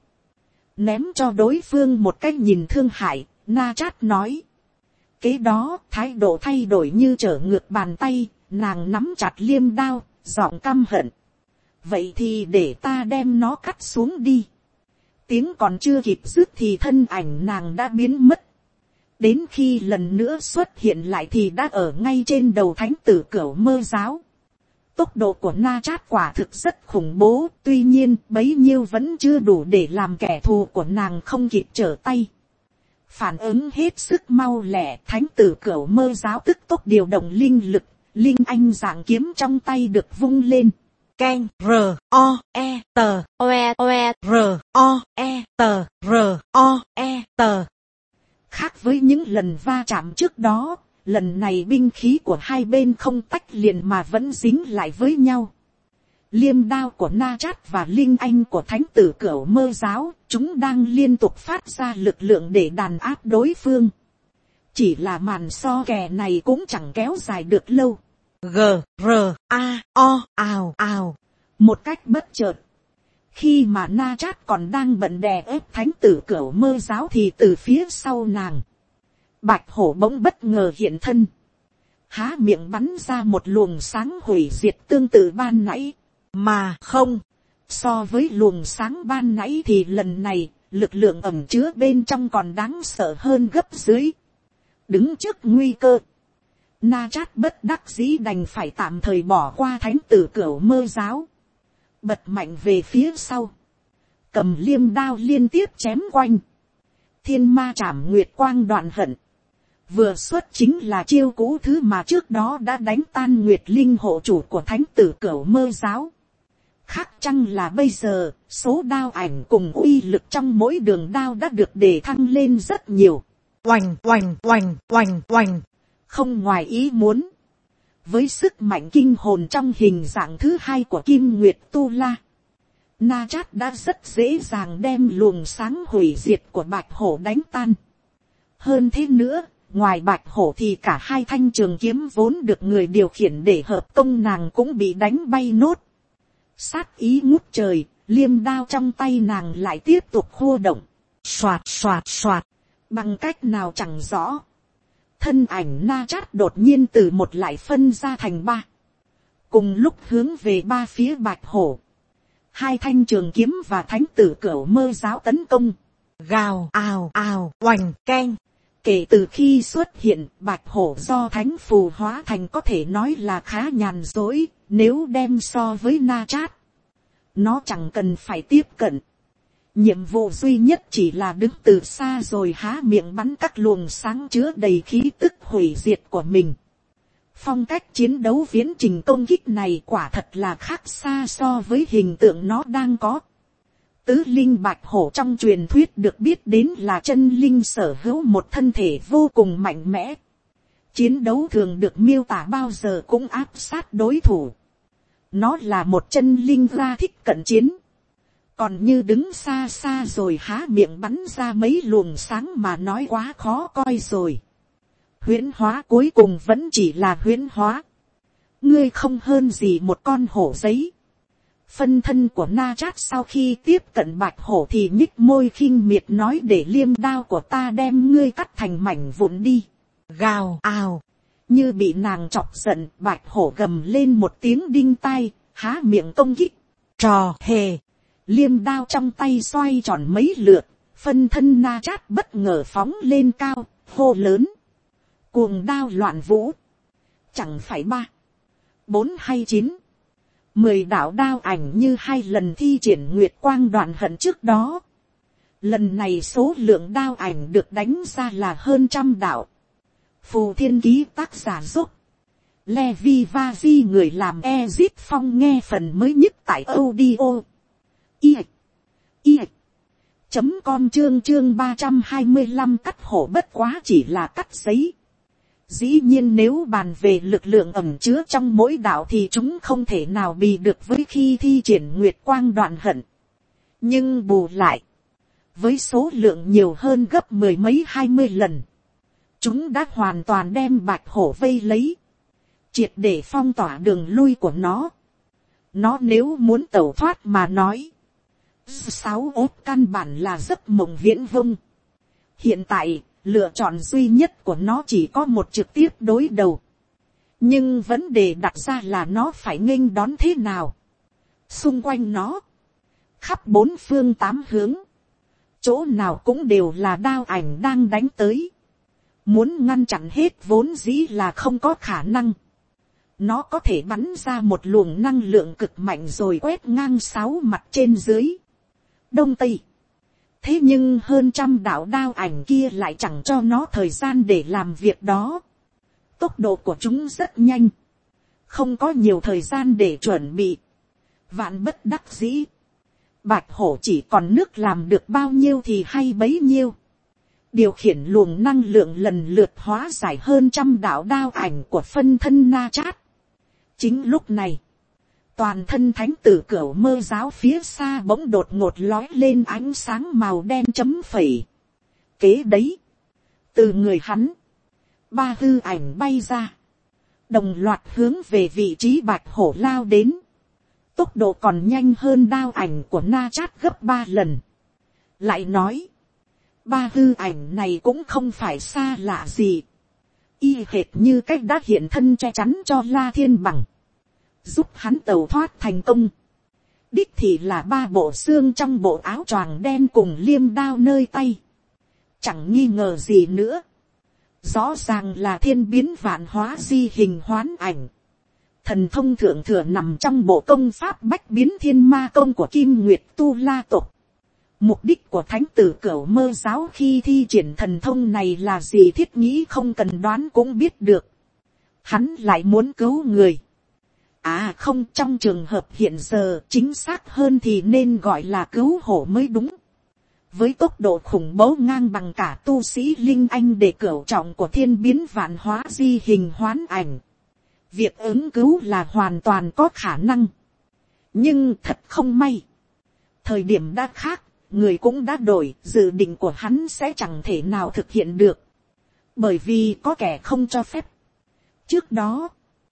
Ném cho đối phương một cái nhìn thương hại, Na Chát nói. Kế đó thái độ thay đổi như trở ngược bàn tay, nàng nắm chặt liêm đao, giọng căm hận. Vậy thì để ta đem nó cắt xuống đi. tiếng còn chưa kịp dứt thì thân ảnh nàng đã biến mất. Đến khi lần nữa xuất hiện lại thì đã ở ngay trên đầu thánh tử Cửu Mơ giáo. Tốc độ của Na Trát quả thực rất khủng bố, tuy nhiên bấy nhiêu vẫn chưa đủ để làm kẻ thù của nàng không kịp trở tay. Phản ứng hết sức mau lẹ, thánh tử Cửu Mơ giáo tức tốc điều động linh lực, linh anh dạng kiếm trong tay được vung lên. Keng, R, O, E, T, Oe, Oe, R, O, E, T, R, O, E, T. Khác với những lần va chạm trước đó, lần này binh khí của hai bên không tách liền mà vẫn dính lại với nhau. Liêm đao của Na Trát và linh anh của thánh tử Cửu Mơ giáo, chúng đang liên tục phát ra lực lượng để đàn áp đối phương. Chỉ là màn so kè này cũng chẳng kéo dài được lâu. G, R, A, O, ào, ào. Một cách bất chợt, khi mà Na Trát còn đang bận đè ép thánh tử Cửu Mơ giáo thì từ phía sau nàng, Bạch Hổ bỗng bất ngờ hiện thân, há miệng bắn ra một luồng sáng hủy diệt tương tự ban nãy. Mà không, so với luồng sáng ban nãy thì lần này, lực lượng ẩn chứa bên trong còn đáng sợ hơn gấp dưới. Đứng trước nguy cơ, Na Trát bất đắc dĩ đành phải tạm thời bỏ qua thánh tử Cửu Mơ giáo. Bật mạnh về phía sau, cầm liêm đao liên tiếp chém quanh. Thiên ma trảm nguyệt quang đoạn hận. Vừa xuất chính là chiêu cũ thứ mà trước đó đã đánh tan nguyệt linh hộ chủ của thánh tử Cửu Mơ giáo. Khác chăng là bây giờ, số đao ảnh cùng uy lực trong mỗi đường đao đã được đề thăng lên rất nhiều. Oành, oành, oành, oành, oành. Không ngoài ý muốn. Với sức mạnh kinh hồn trong hình dạng thứ hai của Kim Nguyệt Tu La, Na Trát đã rất dễ dàng đem luồng sáng hủy diệt của Bạch Hổ đánh tan. Hơn thế nữa, ngoài Bạch Hổ thì cả hai thanh trường kiếm vốn được người điều khiển để hợp công nàng cũng bị đánh bay nốt. Sát ý ngút trời, liêm đao trong tay nàng lại tiếp tục khô động. Xoạt xoạt xoạt. Bằng cách nào chẳng rõ. Thân ảnh Na Trát đột nhiên từ một lại phân ra thành ba. Cùng lúc hướng về ba phía Bạch Hổ. Hai thanh trường kiếm và thánh tử Cửu Mơ giáo tấn công. Gào, ào, ào, oành, keng. Kể từ khi xuất hiện, Bạch Hổ do thánh phù hóa thành có thể nói là khá nhàn dối, nếu đem so với Na Trát. Nó chẳng cần phải tiếp cận. Nhiệm vụ duy nhất chỉ là đứng từ xa rồi há miệng bắn các luồng sáng chứa đầy khí tức hủy diệt của mình. Phong cách chiến đấu viễn trình công kích này quả thật là khác xa so với hình tượng nó đang có. Tứ linh Bạch Hổ trong truyền thuyết được biết đến là chân linh sở hữu một thân thể vô cùng mạnh mẽ. Chiến đấu thường được miêu tả bao giờ cũng áp sát đối thủ. Nó là một chân linh ra thích cận chiến. Còn như đứng xa xa rồi há miệng bắn ra mấy luồng sáng mà nói quá khó coi rồi. Huyễn hóa cuối cùng vẫn chỉ là huyễn hóa. Ngươi không hơn gì một con hổ giấy. Phân thân của Na Trát sau khi tiếp cận Bạch Hổ thì nhích môi khinh miệt nói để liêm đao của ta đem ngươi cắt thành mảnh vụn đi. Gào, ào. Như bị nàng chọc giận, Bạch Hổ gầm lên một tiếng đinh tai, há miệng công kích. Trò hề. Liêm đao trong tay xoay tròn mấy lượt, phân thân Na Trát bất ngờ phóng lên cao, hô lớn. Cuồng đao loạn vũ. Chẳng phải ba, bốn hay chín. Mười đạo đao ảnh như hai lần thi triển nguyệt quang đoạn hận trước đó. Lần này số lượng đao ảnh được đánh ra là hơn trăm đạo. Phù Thiên Ký tác giả giúp. Levi Vazi người làm Ezit Phong nghe phần mới nhất tại audio. Y Y chấm com chương chương ba trăm hai mươi lăm cắt hổ bất quá chỉ là cắt giấy. Dĩ nhiên nếu bàn về lực lượng ẩn chứa trong mỗi đạo thì chúng không thể nào bì được với khi thi triển nguyệt quang đoạn hận. Nhưng bù lại, với số lượng nhiều hơn gấp mười mấy hai mươi lần, chúng đã hoàn toàn đem Bạch Hổ vây lấy, triệt để phong tỏa đường lui của nó. Nó nếu muốn tẩu thoát mà nói, sáu ốt căn bản là giấc mộng viễn vông. Hiện tại, lựa chọn duy nhất của nó chỉ có một trực tiếp đối đầu. Nhưng vấn đề đặt ra là nó phải nghênh đón thế nào. Xung quanh nó, khắp bốn phương tám hướng, chỗ nào cũng đều là đao ảnh đang đánh tới, muốn ngăn chặn hết vốn dĩ là không có khả năng. Nó có thể bắn ra một luồng năng lượng cực mạnh rồi quét ngang sáu mặt trên dưới, đông tây. Thế nhưng hơn trăm đạo đao ảnh kia lại chẳng cho nó thời gian để làm việc đó. Tốc độ của chúng rất nhanh, không có nhiều thời gian để chuẩn bị. Vạn bất đắc dĩ, bạch hổ chỉ còn nước làm được bao nhiêu thì hay bấy nhiêu. Điều khiển luồng năng lượng lần lượt hóa giải hơn trăm đạo đao ảnh của phân thân Na Chát. Chính lúc này, toàn thân thánh tử Cửu Mơ giáo phía xa bỗng đột ngột lói lên ánh sáng màu đen chấm phẩy. Kế đấy, từ người hắn, ba hư ảnh bay ra, đồng loạt hướng về vị trí bạch hổ lao đến. Tốc độ còn nhanh hơn đao ảnh của Na Chát gấp ba lần. Lại nói, ba hư ảnh này cũng không phải xa lạ gì, y hệt như cách đã hiện thân che chắn cho La Thiên Bằng, giúp hắn tẩu thoát thành công. Đích thì là ba bộ xương trong bộ áo choàng đen cùng liêm đao nơi tay, chẳng nghi ngờ gì nữa. Rõ ràng là thiên biến vạn hóa di hình hoán ảnh, thần thông thượng thừa nằm trong bộ công pháp bách biến thiên ma công của Kim Nguyệt Tu La tộc. Mục đích của thánh tử Cửu Mơ giáo khi thi triển thần thông này là gì thiết nghĩ không cần đoán cũng biết được. Hắn lại muốn cứu người. À không, trong trường hợp hiện giờ chính xác hơn thì nên gọi là cứu hổ mới đúng. Với tốc độ khủng bố ngang bằng cả tu sĩ linh anh để cửu trọng của thiên biến vạn hóa di hình hoán ảnh, việc ứng cứu là hoàn toàn có khả năng. Nhưng thật không may, thời điểm đã khác, người cũng đã đổi, dự định của hắn sẽ chẳng thể nào thực hiện được, bởi vì có kẻ không cho phép. Trước đó,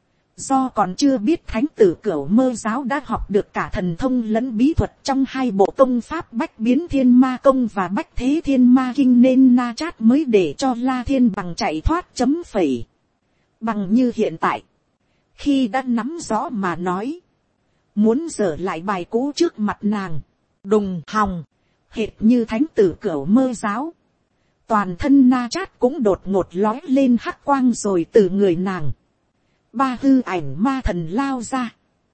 do còn chưa biết thánh tử Cửu Mơ giáo đã học được cả thần thông lẫn bí thuật trong hai bộ công pháp bách biến thiên ma công và bách thế thiên ma kinh, nên Na Chát mới để cho La Thiên Bằng chạy thoát chấm phẩy. Bằng như hiện tại, khi đã nắm rõ mà nói, muốn dở lại bài cũ trước mặt nàng, đùng hòng, hệt như thánh tử Cửu Mơ giáo. Toàn thân Na Chát cũng đột ngột lói lên hắc quang rồi từ người nàng, ba hư ảnh ma thần lao ra.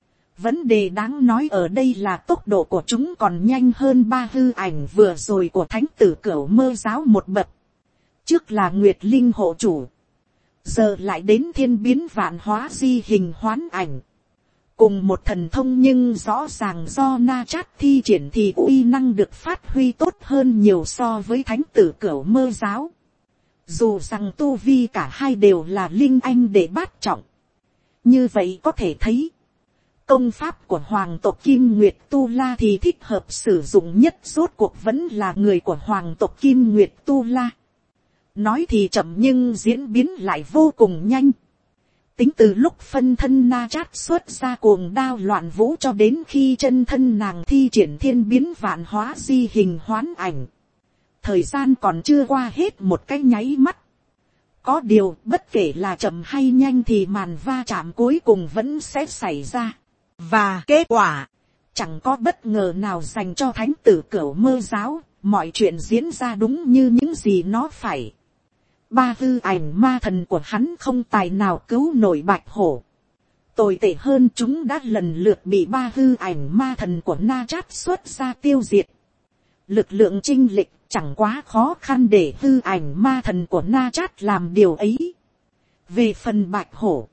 Vấn đề đáng nói ở đây là tốc độ của chúng còn nhanh hơn ba hư ảnh vừa rồi của thánh tử Cửu Mơ giáo một bậc. Trước là Nguyệt Linh hộ chủ, giờ lại đến thiên biến vạn hóa di hình hoán ảnh. Cùng một thần thông nhưng rõ ràng do Na Chát thi triển thì uy năng được phát huy tốt hơn nhiều so với thánh tử Cửu Mơ giáo. Dù rằng tu vi cả hai đều là linh anh để bát trọng. Như vậy có thể thấy, công pháp của hoàng tộc Kim Nguyệt Tu La thì thích hợp sử dụng nhất rốt cuộc vẫn là người của hoàng tộc Kim Nguyệt Tu La. Nói thì chậm nhưng diễn biến lại vô cùng nhanh. Tính từ lúc phân thân Na Chát xuất ra cuồng đao loạn vũ cho đến khi chân thân nàng thi triển thiên biến vạn hóa di hình hoán ảnh, thời gian còn chưa qua hết một cái nháy mắt. Có điều bất kể là chậm hay nhanh thì màn va chạm cuối cùng vẫn sẽ xảy ra. Và kết quả, chẳng có bất ngờ nào dành cho thánh tử Cửu Mơ giáo. Mọi chuyện diễn ra đúng như những gì nó phải. Ba hư ảnh ma thần của hắn không tài nào cứu nổi bạch hổ. Tồi tệ hơn, chúng đã lần lượt bị ba hư ảnh ma thần của Na Chát xuất ra tiêu diệt. Lực lượng chinh lịch chẳng quá khó khăn để hư ảnh ma thần của Na Chát làm điều ấy. Về phần bạch hổ,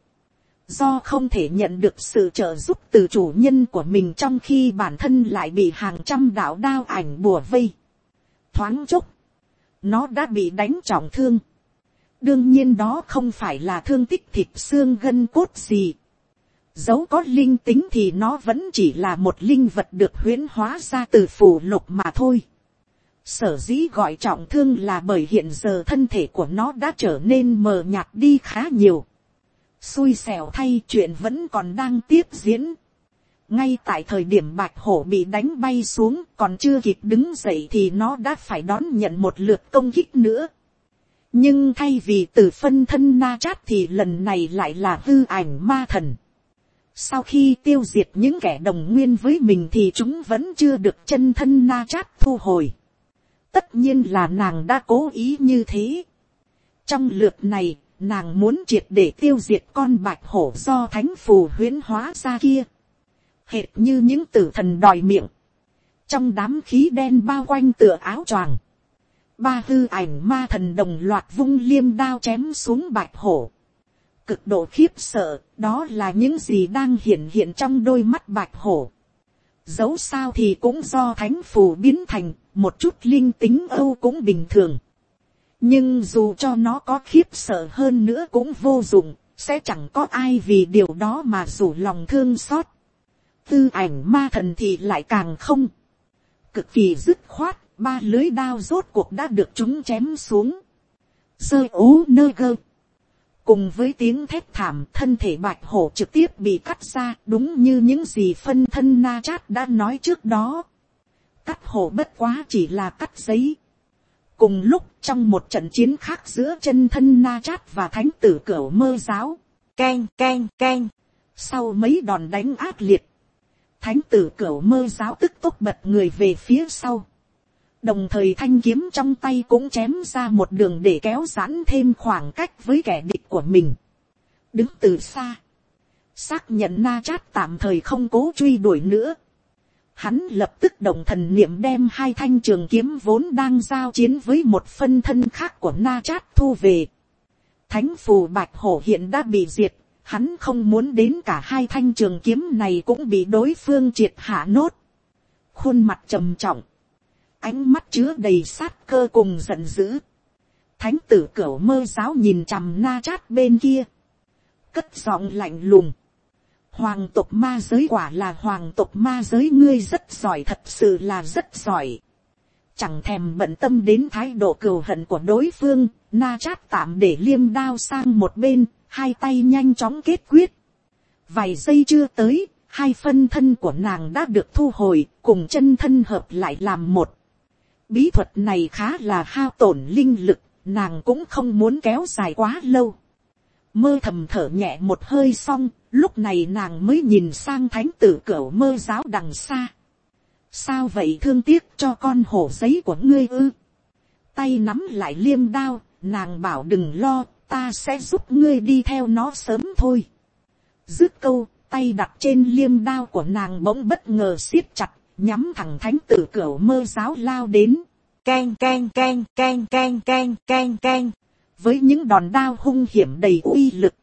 do không thể nhận được sự trợ giúp từ chủ nhân của mình trong khi bản thân lại bị hàng trăm đạo đao ảnh bùa vây, thoáng chốc nó đã bị đánh trọng thương. Đương nhiên đó không phải là thương tích thịt xương gân cốt gì. Dẫu có linh tính thì nó vẫn chỉ là một linh vật được huyễn hóa ra từ phù lục mà thôi. Sở dĩ gọi trọng thương là bởi hiện giờ thân thể của nó đã trở nên mờ nhạt đi khá nhiều. Xui xẻo thay, chuyện vẫn còn đang tiếp diễn. Ngay tại thời điểm bạch hổ bị đánh bay xuống, còn chưa kịp đứng dậy thì nó đã phải đón nhận một lượt công kích nữa. Nhưng thay vì từ phân thân Na Chát thì lần này lại là hư ảnh ma thần. Sau khi tiêu diệt những kẻ đồng nguyên với mình thì chúng vẫn chưa được chân thân Na Chát thu hồi. Tất nhiên là nàng đã cố ý như thế. Trong lượt này, nàng muốn triệt để tiêu diệt con bạch hổ do thánh phù huyễn hóa ra kia. Hệt như những tử thần đòi miệng. Trong đám khí đen bao quanh tựa áo choàng. Ba hư ảnh ma thần đồng loạt vung liêm đao chém xuống bạch hổ. Cực độ khiếp sợ, đó là những gì đang hiện hiện trong đôi mắt bạch hổ. Dẫu sao thì cũng do thánh phù biến thành, một chút linh tính âu cũng bình thường. Nhưng dù cho nó có khiếp sợ hơn nữa cũng vô dụng, sẽ chẳng có ai vì điều đó mà rủ lòng thương xót. Tư ảnh ma thần thì lại càng không. Cực kỳ dứt khoát, ba lưới đao rốt cuộc đã được chúng chém xuống. Rơi ố nơi gơ. Cùng với tiếng thét thảm, thân thể bạch hổ trực tiếp bị cắt ra, đúng như những gì phân thân Na Chát đã nói trước đó. Cắt hổ bất quá chỉ là cắt giấy. Cùng lúc trong một trận chiến khác giữa chân thân Na Chát và thánh tử Cửu Mơ Giáo. Keng keng keng. Sau mấy đòn đánh ác liệt, thánh tử Cửu Mơ Giáo tức tốc bật người về phía sau. Đồng thời thanh kiếm trong tay cũng chém ra một đường để kéo giãn thêm khoảng cách với kẻ địch của mình. Đứng từ xa, xác nhận Na Chát tạm thời không cố truy đuổi nữa. Hắn lập tức động thần niệm đem hai thanh trường kiếm vốn đang giao chiến với một phân thân khác của Na Chát thu về. Thánh phù bạch hổ hiện đã bị diệt, hắn không muốn đến cả hai thanh trường kiếm này cũng bị đối phương triệt hạ nốt. Khuôn mặt trầm trọng, ánh mắt chứa đầy sát cơ cùng giận dữ. Thánh tử Cửu Mơ Giáo nhìn chằm Na Chát bên kia, cất giọng lạnh lùng. Hoàng tộc ma giới quả là hoàng tộc ma giới, ngươi rất giỏi, thật sự là rất giỏi. Chẳng thèm bận tâm đến thái độ cừu hận của đối phương, Na Chát tạm để liêm đao sang một bên, hai tay nhanh chóng kết quyết. Vài giây chưa tới, hai phân thân của nàng đã được thu hồi, cùng chân thân hợp lại làm một. Bí thuật này khá là hao tổn linh lực, nàng cũng không muốn kéo dài quá lâu. Mơ thầm thở nhẹ một hơi xong, lúc này nàng mới nhìn sang thánh tử Cửu Mơ Giáo đằng xa. Sao vậy, thương tiếc cho con hổ giấy của ngươi ư? Tay nắm lại liêm đao, nàng bảo đừng lo, ta sẽ giúp ngươi đi theo nó sớm thôi. Dứt câu, tay đặt trên liêm đao của nàng bỗng bất ngờ siết chặt, nhắm thẳng thánh tử Cửu Mơ Giáo lao đến. Keng keng keng keng keng keng keng keng. Với những đòn đao hung hiểm đầy uy lực,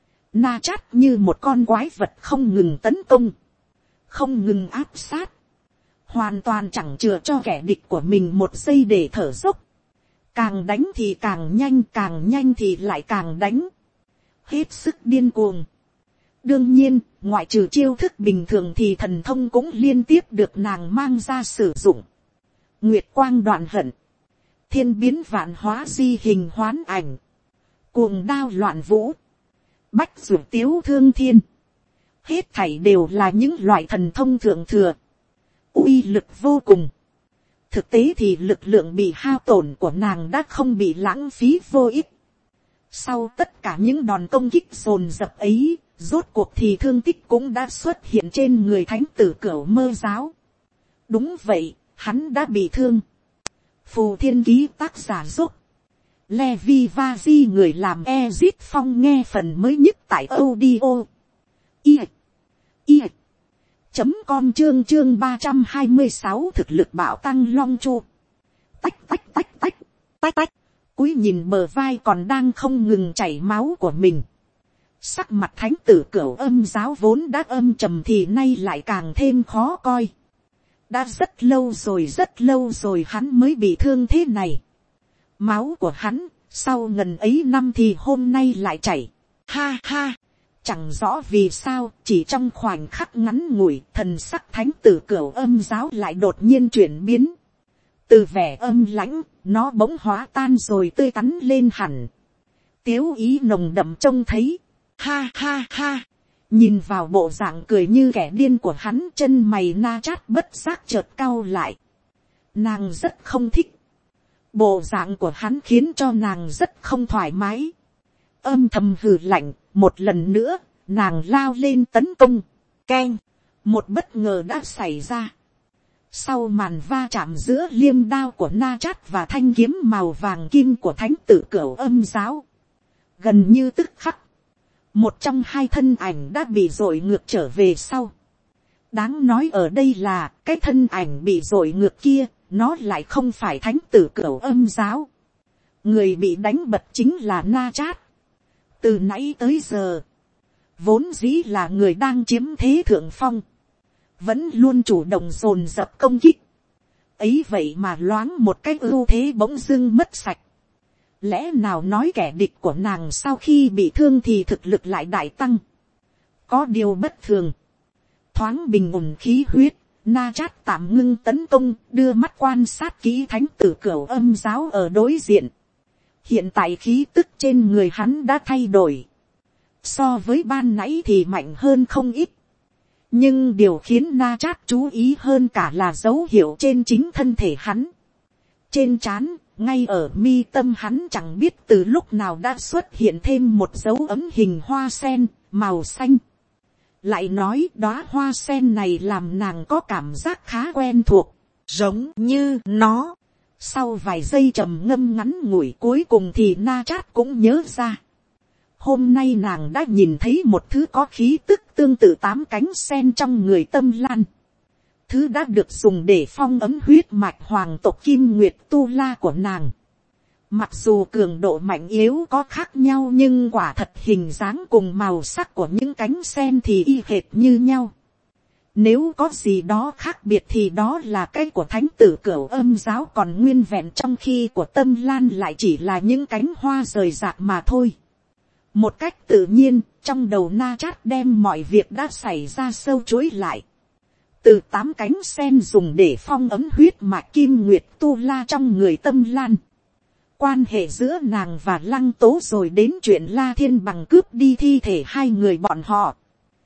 Na Chát như một con quái vật không ngừng tấn công, không ngừng áp sát, hoàn toàn chẳng chừa cho kẻ địch của mình một giây để thở dốc. Càng đánh thì càng nhanh, càng nhanh thì lại càng đánh, hết sức điên cuồng. Đương nhiên, ngoại trừ chiêu thức bình thường thì thần thông cũng liên tiếp được nàng mang ra sử dụng. Nguyệt quang đoạn hận, thiên biến vạn hóa di hình hoán ảnh, cuồng đao loạn vũ, bách dụ tiếu thương thiên. Hết thảy đều là những loại thần thông thượng thừa, uy lực vô cùng. Thực tế thì lực lượng bị hao tổn của nàng đã không bị lãng phí vô ích. Sau tất cả những đòn công kích dồn dập ấy, rốt cuộc thì thương tích cũng đã xuất hiện trên người thánh tử Cửu Mơ Giáo. Đúng vậy, hắn đã bị thương. Phù Thiên Ký tác giả giúp Levi Vazi người làm Ezit Phong nghe phần mới nhất tại audio i i chấm com chương chương ba trăm hai mươi sáu thực lực bạo tăng long chu. Tách tách tách tách tách tách. Cúi nhìn bờ vai còn đang không ngừng chảy máu của mình, sắc mặt thánh tử Cửu Âm Giáo vốn đã âm trầm thì nay lại càng thêm khó coi. Đã rất lâu rồi rất lâu rồi hắn mới bị thương thế này. Máu của hắn sau ngần ấy năm thì hôm nay lại chảy. Ha ha, chẳng rõ vì sao, chỉ trong khoảnh khắc ngắn ngủi, thần sắc thánh tử Cửu Âm Giáo lại đột nhiên chuyển biến. Từ vẻ âm lãnh, nó bỗng hóa tan rồi tươi tắn lên hẳn. Tiếu ý nồng đậm trông thấy. Ha ha ha. Nhìn vào bộ dạng cười như kẻ điên của hắn, chân mày Na Chát bất giác chợt cau lại. Nàng rất không thích. Bộ dạng của hắn khiến cho nàng rất không thoải mái. Âm thầm hừ lạnh, một lần nữa, nàng lao lên tấn công. Keng, một bất ngờ đã xảy ra. Sau màn va chạm giữa liêm đao của Na Chát và thanh kiếm màu vàng kim của thánh tử Cửu Âm giáo, gần như tức khắc, một trong hai thân ảnh đã bị dội ngược trở về sau. Đáng nói ở đây là cái thân ảnh bị dội ngược kia, nó lại không phải thánh tử Cửu Âm giáo. Người bị đánh bật chính là Na Chát. Từ nãy tới giờ, vốn dĩ là người đang chiếm thế thượng phong, vẫn luôn chủ động dồn dập công kích. Ấy vậy mà loáng một cái ưu thế bỗng dưng mất sạch. Lẽ nào nói kẻ địch của nàng sau khi bị thương thì thực lực lại đại tăng? Có điều bất thường. Thoáng bình ổn khí huyết, Na Chát tạm ngưng tấn công, đưa mắt quan sát kỹ thánh tử Cửu Âm giáo ở đối diện. Hiện tại khí tức trên người hắn đã thay đổi. So với ban nãy thì mạnh hơn không ít. Nhưng điều khiến Na Chát chú ý hơn cả là dấu hiệu trên chính thân thể hắn. Trên trán, ngay ở mi tâm hắn chẳng biết từ lúc nào đã xuất hiện thêm một dấu ấm hình hoa sen, màu xanh. Lại nói đóa hoa sen này làm nàng có cảm giác khá quen thuộc, giống như nó. Sau vài giây trầm ngâm ngắn ngủi cuối cùng thì Na Chát cũng nhớ ra. Hôm nay nàng đã nhìn thấy một thứ có khí tức tương tự tám cánh sen trong người Tâm Lan. Thứ đã được dùng để phong ấm huyết mạch hoàng tộc Kim Nguyệt Tu La của nàng. Mặc dù cường độ mạnh yếu có khác nhau nhưng quả thật hình dáng cùng màu sắc của những cánh sen thì y hệt như nhau. Nếu có gì đó khác biệt thì đó là cái của thánh tử Cửu Âm giáo còn nguyên vẹn, trong khi của Tâm Lan lại chỉ là những cánh hoa rời rạc mà thôi. Một cách tự nhiên, trong đầu Na Chát đem mọi việc đã xảy ra sâu chuỗi lại. Từ tám cánh sen dùng để phong ấm huyết mạch Kim Nguyệt Tu La trong người Tâm Lan. Quan hệ giữa nàng và Lăng Tố rồi đến chuyện La Thiên Bằng cướp đi thi thể hai người bọn họ.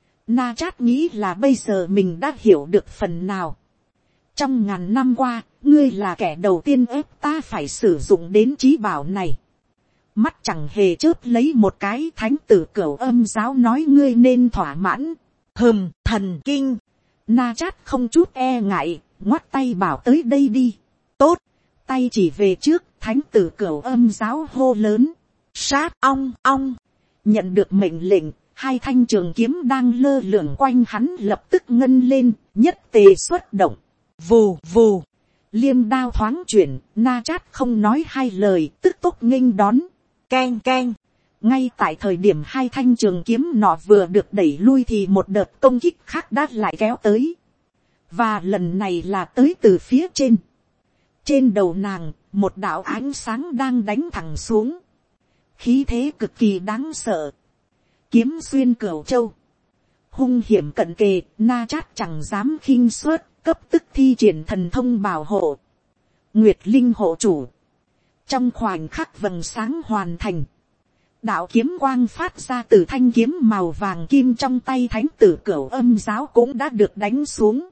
Na Chát nghĩ là bây giờ mình đã hiểu được phần nào. Trong ngàn năm qua, ngươi là kẻ đầu tiên ép ta phải sử dụng đến trí bảo này. Mắt chẳng hề chớp lấy một cái, thánh tử Cửu Âm giáo nói ngươi nên thỏa mãn. Hừm, thần kinh. Na Chát không chút e ngại, ngoắt tay bảo tới đây đi. Tốt, tay chỉ về trước, thánh tử Cửu Âm giáo hô lớn. Sát ong ong. Nhận được mệnh lệnh, hai thanh trường kiếm đang lơ lửng quanh hắn lập tức ngân lên, nhất tề xuất động. Vù vù. Liêm đao thoáng chuyển, Na Chát không nói hai lời, tức tốc nghênh đón. Keng keng. Ngay tại thời điểm hai thanh trường kiếm nọ vừa được đẩy lui thì một đợt công kích khác đã lại kéo tới. Và lần này là tới từ phía trên. Trên đầu nàng, một đạo ánh sáng đang đánh thẳng xuống. Khí thế cực kỳ đáng sợ. Kiếm xuyên Cửu Châu. Hung hiểm cận kề, Na Chát chẳng dám khinh suất, cấp tức thi triển thần thông bảo hộ. Nguyệt Linh hộ chủ. Trong khoảnh khắc vầng sáng hoàn thành. Đạo kiếm quang phát ra từ thanh kiếm màu vàng kim trong tay thánh tử Cửu Âm giáo cũng đã được đánh xuống.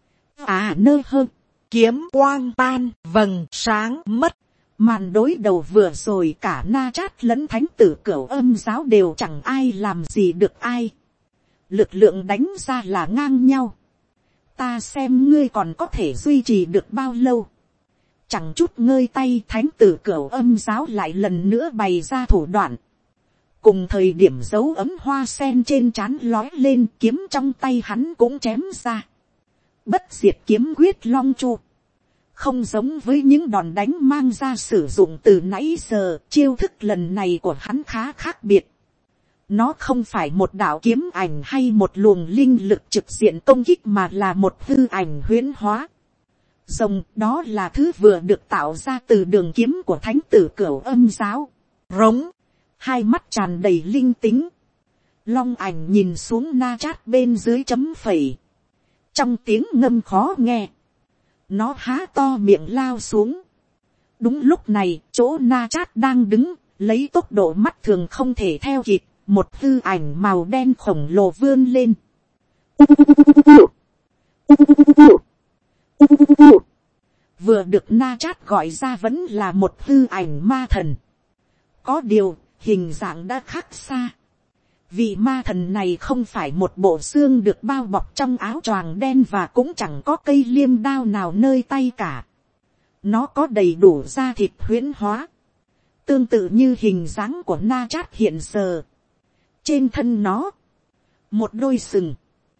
À nơi hơn, kiếm quang tan, vầng sáng mất. Màn đối đầu vừa rồi cả Na Chát lẫn thánh tử Cửu Âm giáo đều chẳng ai làm gì được ai. Lực lượng đánh ra là ngang nhau. Ta xem ngươi còn có thể duy trì được bao lâu. Chẳng chút ngơi tay, thánh tử Cửu Âm giáo lại lần nữa bày ra thủ đoạn. Cùng thời điểm dấu ấm hoa sen trên trán lói lên, kiếm trong tay hắn cũng chém ra. Bất diệt kiếm quyết long chu. Không giống với những đòn đánh mang ra sử dụng từ nãy giờ, chiêu thức lần này của hắn khá khác biệt. Nó không phải một đạo kiếm ảnh hay một luồng linh lực trực diện công kích mà là một hư ảnh huyễn hóa. Rồng đó là thứ vừa được tạo ra từ đường kiếm của thánh tử Cửu Âm giáo. Rống. Hai mắt tràn đầy linh tính. Long ảnh nhìn xuống Na Chát bên dưới chấm phẩy. Trong tiếng ngâm khó nghe. Nó há to miệng lao xuống. Đúng lúc này, chỗ Na Chát đang đứng, lấy tốc độ mắt thường không thể theo kịp, một hư ảnh màu đen khổng lồ vươn lên. Vừa được Na Chát gọi ra vẫn là một hư ảnh ma thần. Có điều, hình dạng đã khác xa. Vị ma thần này không phải một bộ xương được bao bọc trong áo choàng đen và cũng chẳng có cây liêm đao nào nơi tay cả. Nó có đầy đủ da thịt huyễn hóa, tương tự như hình dáng của Na Chát hiện giờ. Trên thân nó, một đôi sừng,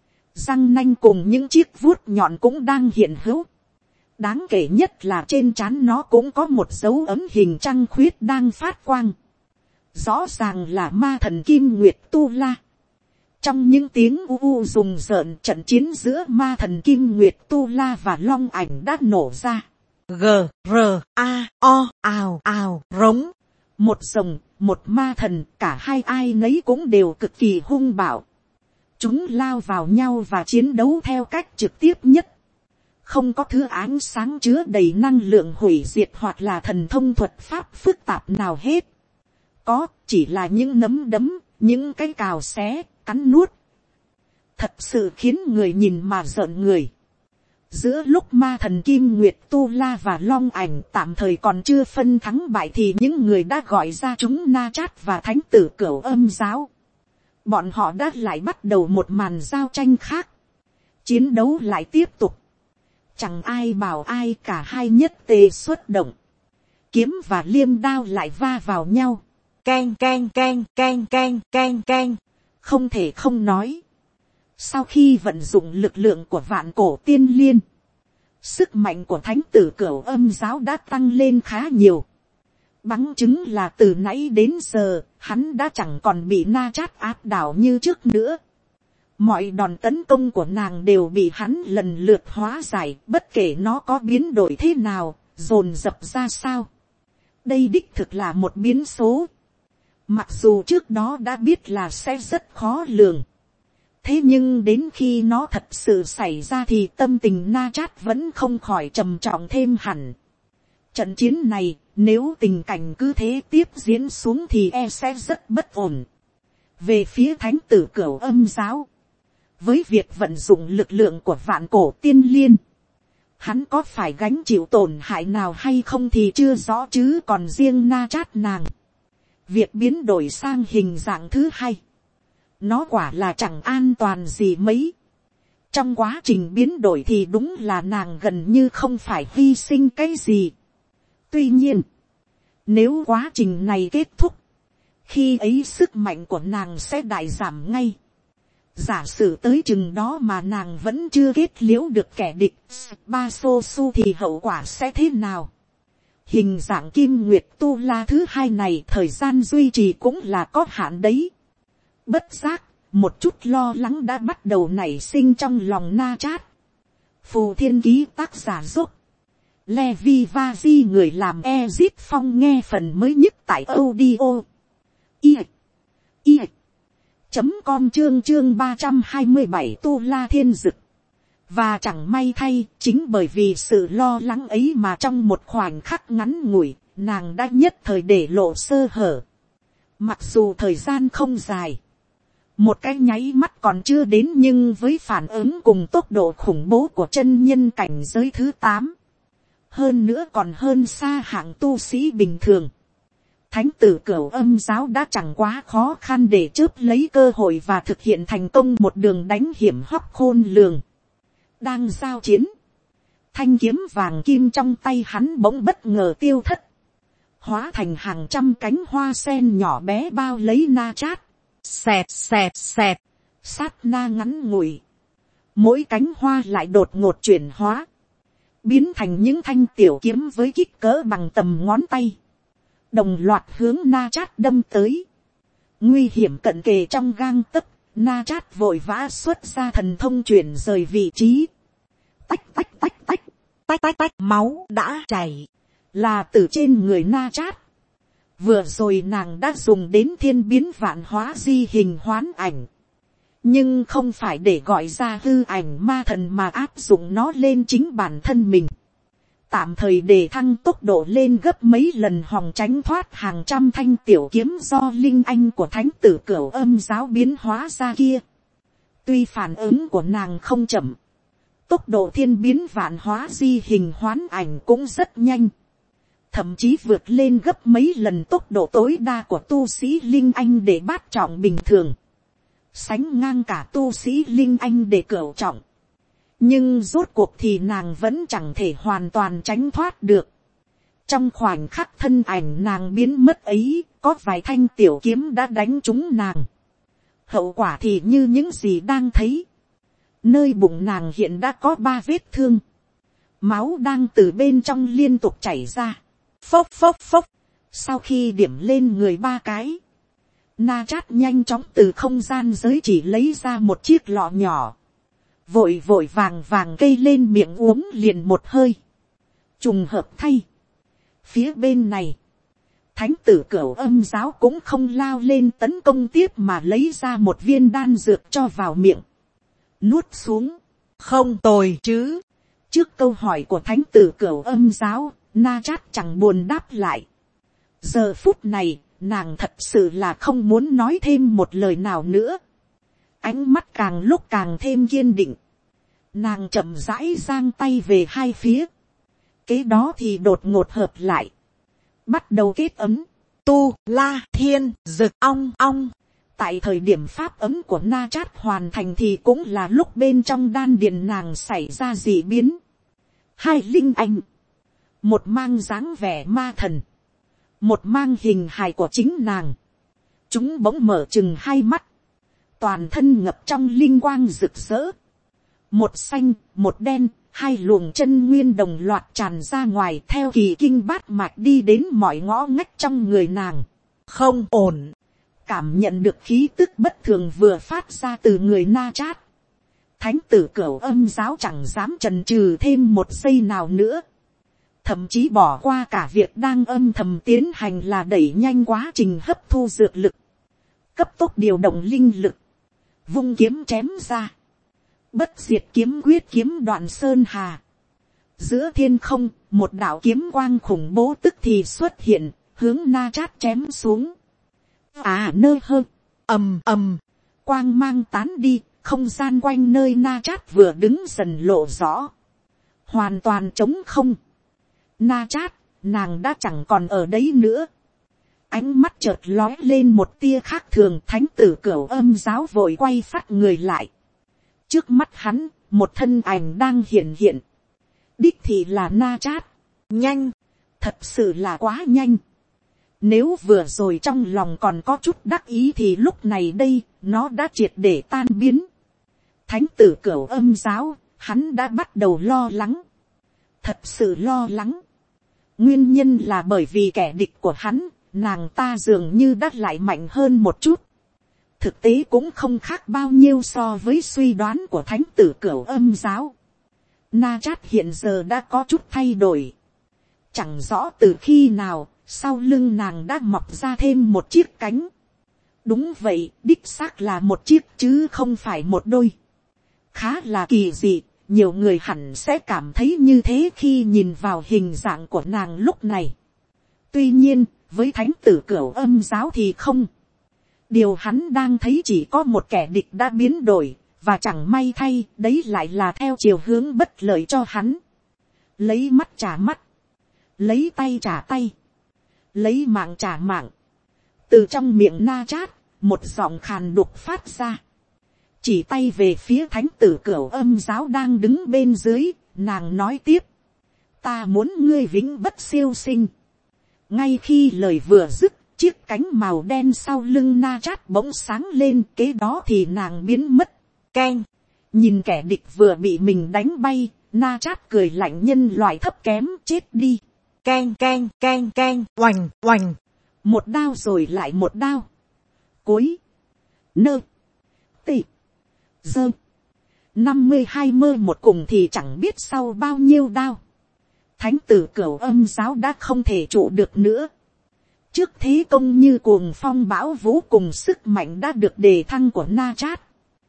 răng nanh cùng những chiếc vuốt nhọn cũng đang hiện hữu. Đáng kể nhất là trên trán nó cũng có một dấu ấm hình trăng khuyết đang phát quang. Rõ ràng là ma thần Kim Nguyệt Tu La. Trong những tiếng u u rùng rợn, trận chiến giữa ma thần Kim Nguyệt Tu La và Long Ảnh đã nổ ra. G, R, A, O, ào, ào, rống. Một rồng, một ma thần, cả hai ai nấy cũng đều cực kỳ hung bạo. Chúng lao vào nhau và chiến đấu theo cách trực tiếp nhất. Không có thứ ánh sáng chứa đầy năng lượng hủy diệt hoặc là thần thông thuật pháp phức tạp nào hết. Có chỉ là những nấm đấm, những cái cào xé, cắn nuốt. Thật sự khiến người nhìn mà rợn người. Giữa lúc ma thần Kim Nguyệt Tu La và Long Ảnh tạm thời còn chưa phân thắng bại thì những người đã gọi ra chúng Na Chát và Thánh tử Cửu Âm giáo. Bọn họ đã lại bắt đầu một màn giao tranh khác. Chiến đấu lại tiếp tục. Chẳng ai bảo ai, cả hai nhất tề xuất động. Kiếm và liêm đao lại va vào nhau. Keng keng keng keng keng keng keng. Không thể không nói. Sau khi vận dụng lực lượng của vạn cổ tiên liên, sức mạnh của Thánh tử Cửu Âm giáo đã tăng lên khá nhiều. Bằng chứng là từ nãy đến giờ, hắn đã chẳng còn bị Na Chát áp đảo như trước nữa. Mọi đòn tấn công của nàng đều bị hắn lần lượt hóa giải, bất kể nó có biến đổi thế nào, dồn dập ra sao. Đây đích thực là một biến số. Mặc dù trước đó đã biết là sẽ rất khó lường. Thế nhưng đến khi nó thật sự xảy ra thì tâm tình Na Chát vẫn không khỏi trầm trọng thêm hẳn. Trận chiến này, nếu tình cảnh cứ thế tiếp diễn xuống thì e sẽ rất bất ổn. Về phía Thánh tử Cửu Âm giáo, với việc vận dụng lực lượng của vạn cổ tiên liên, hắn có phải gánh chịu tổn hại nào hay không thì chưa rõ, chứ còn riêng Na Chát nàng, việc biến đổi sang hình dạng thứ hai, nó quả là chẳng an toàn gì mấy. Trong quá trình biến đổi thì đúng là nàng gần như không phải hy sinh cái gì. Tuy nhiên, nếu quá trình này kết thúc, khi ấy sức mạnh của nàng sẽ đại giảm ngay. Giả sử tới chừng đó mà nàng vẫn chưa kết liễu được kẻ địch ba xô su thì hậu quả sẽ thế nào? Hình dạng Kim Nguyệt Tu La thứ hai này thời gian duy trì cũng là có hạn đấy. Bất giác, một chút lo lắng đã bắt đầu nảy sinh trong lòng Na Chát. Phù Thiên Ký tác giả giúp Levi Vazi người làm Ezit Phong nghe phần mới nhất tại audio i i chấm com chương chương ba trăm hai mươi bảy Tu La Thiên Dực. Và chẳng may thay, chính bởi vì sự lo lắng ấy mà trong một khoảnh khắc ngắn ngủi, nàng đã nhất thời để lộ sơ hở. Mặc dù thời gian không dài, một cái nháy mắt còn chưa đến, nhưng với phản ứng cùng tốc độ khủng bố của chân nhân cảnh giới thứ tám, hơn nữa còn hơn xa hạng tu sĩ bình thường, Thánh tử Cửu Âm giáo đã chẳng quá khó khăn để chớp lấy cơ hội và thực hiện thành công một đường đánh hiểm hóc khôn lường. Đang giao chiến, thanh kiếm vàng kim trong tay hắn bỗng bất ngờ tiêu thất, hóa thành hàng trăm cánh hoa sen nhỏ bé bao lấy Na Chát. Xẹt xẹt xẹt, sát na ngắn ngủi, mỗi cánh hoa lại đột ngột chuyển hóa, biến thành những thanh tiểu kiếm với kích cỡ bằng tầm ngón tay, đồng loạt hướng Na Chát đâm tới. Nguy hiểm cận kề trong gang tấc, Na Chát vội vã xuất ra thần thông chuyển rời vị trí. Tách tách tách tách, tách tách tách, máu đã chảy, là từ trên người Na Chát. Vừa rồi nàng đã dùng đến thiên biến vạn hóa di hình hoán ảnh, nhưng không phải để gọi ra hư ảnh ma thần mà áp dụng nó lên chính bản thân mình. Tạm thời để thăng tốc độ lên gấp mấy lần, hòng tránh thoát hàng trăm thanh tiểu kiếm do linh anh của Thánh tử Cửu Âm giáo biến hóa ra kia. Tuy phản ứng của nàng không chậm, tốc độ thiên biến vạn hóa di hình hoán ảnh cũng rất nhanh, thậm chí vượt lên gấp mấy lần tốc độ tối đa của tu sĩ linh anh để bát trọng bình thường. sánh ngang cả tu sĩ linh anh để cửu trọng. Nhưng rốt cuộc thì nàng vẫn chẳng thể hoàn toàn tránh thoát được. Trong khoảnh khắc thân ảnh nàng biến mất ấy, có vài thanh tiểu kiếm đã đánh trúng nàng. Hậu quả thì như những gì đang thấy. Nơi bụng nàng hiện đã có ba vết thương. Máu đang từ bên trong liên tục chảy ra. Phốc phốc phốc. Sau khi điểm lên người ba cái, Na Chát nhanh chóng từ không gian giới chỉ lấy ra một chiếc lọ nhỏ. Vội vội vàng vàng cây lên miệng uống liền một hơi. Trùng hợp thay. Phía bên này, thánh tử Cửu Âm giáo cũng không lao lên tấn công tiếp mà lấy ra một viên đan dược cho vào miệng. Nuốt xuống. Không tồi chứ. Trước câu hỏi của thánh tử Cửu Âm giáo, Na Chát chẳng buồn đáp lại. Giờ phút này, nàng thật sự là không muốn nói thêm một lời nào nữa. Ánh mắt càng lúc càng thêm kiên định. Nàng chậm rãi giang tay về hai phía. Kế đó thì đột ngột hợp lại. Bắt đầu kết ấm. Tu, la, thiên, dực, ong, ong. Tại thời điểm pháp ấm của Na Chát hoàn thành thì cũng là lúc bên trong đan điền nàng xảy ra dị biến. Hai linh anh. Một mang dáng vẻ ma thần. Một mang hình hài của chính nàng. Chúng bỗng mở chừng hai mắt. Toàn thân ngập trong linh quang rực rỡ. Một xanh, một đen, hai luồng chân nguyên đồng loạt tràn ra ngoài theo kỳ kinh bát mạch đi đến mọi ngõ ngách trong người nàng. Không ổn. Cảm nhận được khí tức bất thường vừa phát ra từ người Na Chát. Thánh tử Cửu Âm giáo chẳng dám chần chừ thêm một giây nào nữa. Thậm chí bỏ qua cả việc đang âm thầm tiến hành là đẩy nhanh quá trình hấp thu dược lực. Cấp tốc điều động linh lực. Vung kiếm chém ra. Bất diệt kiếm quyết kiếm đoạn sơn hà. Giữa thiên không, một đạo kiếm quang khủng bố tức thì xuất hiện, hướng Na Chát chém xuống. À nơi hơn, ầm ầm, quang mang tán đi, không gian quanh nơi Na Chát vừa đứng dần lộ rõ. Hoàn toàn trống không. Na Chát, nàng đã chẳng còn ở đấy nữa. Ánh mắt chợt lóe lên một tia khác thường, thánh tử Cửu Âm giáo vội quay phát người lại. Trước mắt hắn, một thân ảnh đang hiện hiện. Đích thì là Na Chát. Nhanh, thật sự là quá nhanh. Nếu vừa rồi trong lòng còn có chút đắc ý thì lúc này đây, nó đã triệt để tan biến. Thánh tử Cửu Âm giáo, hắn đã bắt đầu lo lắng. Thật sự lo lắng. Nguyên nhân là bởi vì kẻ địch của hắn, nàng ta dường như đã lại mạnh hơn một chút. Thực tế cũng không khác bao nhiêu so với suy đoán của thánh tử Cửu Âm giáo. Na Chát hiện giờ đã có chút thay đổi. Chẳng rõ từ khi nào, sau lưng nàng đã mọc ra thêm một chiếc cánh. Đúng vậy, đích xác là một chiếc chứ không phải một đôi. Khá là kỳ dị, nhiều người hẳn sẽ cảm thấy như thế khi nhìn vào hình dạng của nàng lúc này. Tuy nhiên, với thánh tử Cửu Âm giáo thì không. Điều hắn đang thấy chỉ có một kẻ địch đã biến đổi, và chẳng may thay, đấy lại là theo chiều hướng bất lợi cho hắn. Lấy mắt trả mắt, lấy tay trả tay, lấy mạng trả mạng. Từ trong miệng Na Chát, một giọng khàn đục phát ra. Chỉ tay về phía thánh tử Cửu Âm giáo đang đứng bên dưới, nàng nói tiếp. Ta muốn ngươi vĩnh bất siêu sinh. Ngay khi lời vừa dứt, chiếc cánh màu đen sau lưng Na Chát bỗng sáng lên, kế đó thì nàng biến mất. Keng, nhìn kẻ địch vừa bị mình đánh bay, Na Chát cười lạnh, nhân loại thấp kém, chết đi. Keng keng keng keng, oành oành, một đao rồi lại một đao. Cối, nơ, tị, dơ, năm mươi hai mơ một cùng thì chẳng biết sau bao nhiêu đao. Thánh tử Cửu Âm giáo đã không thể trụ được nữa. Trước thế công như cuồng phong bão vũ cùng sức mạnh đã được đề thăng của Na Chát.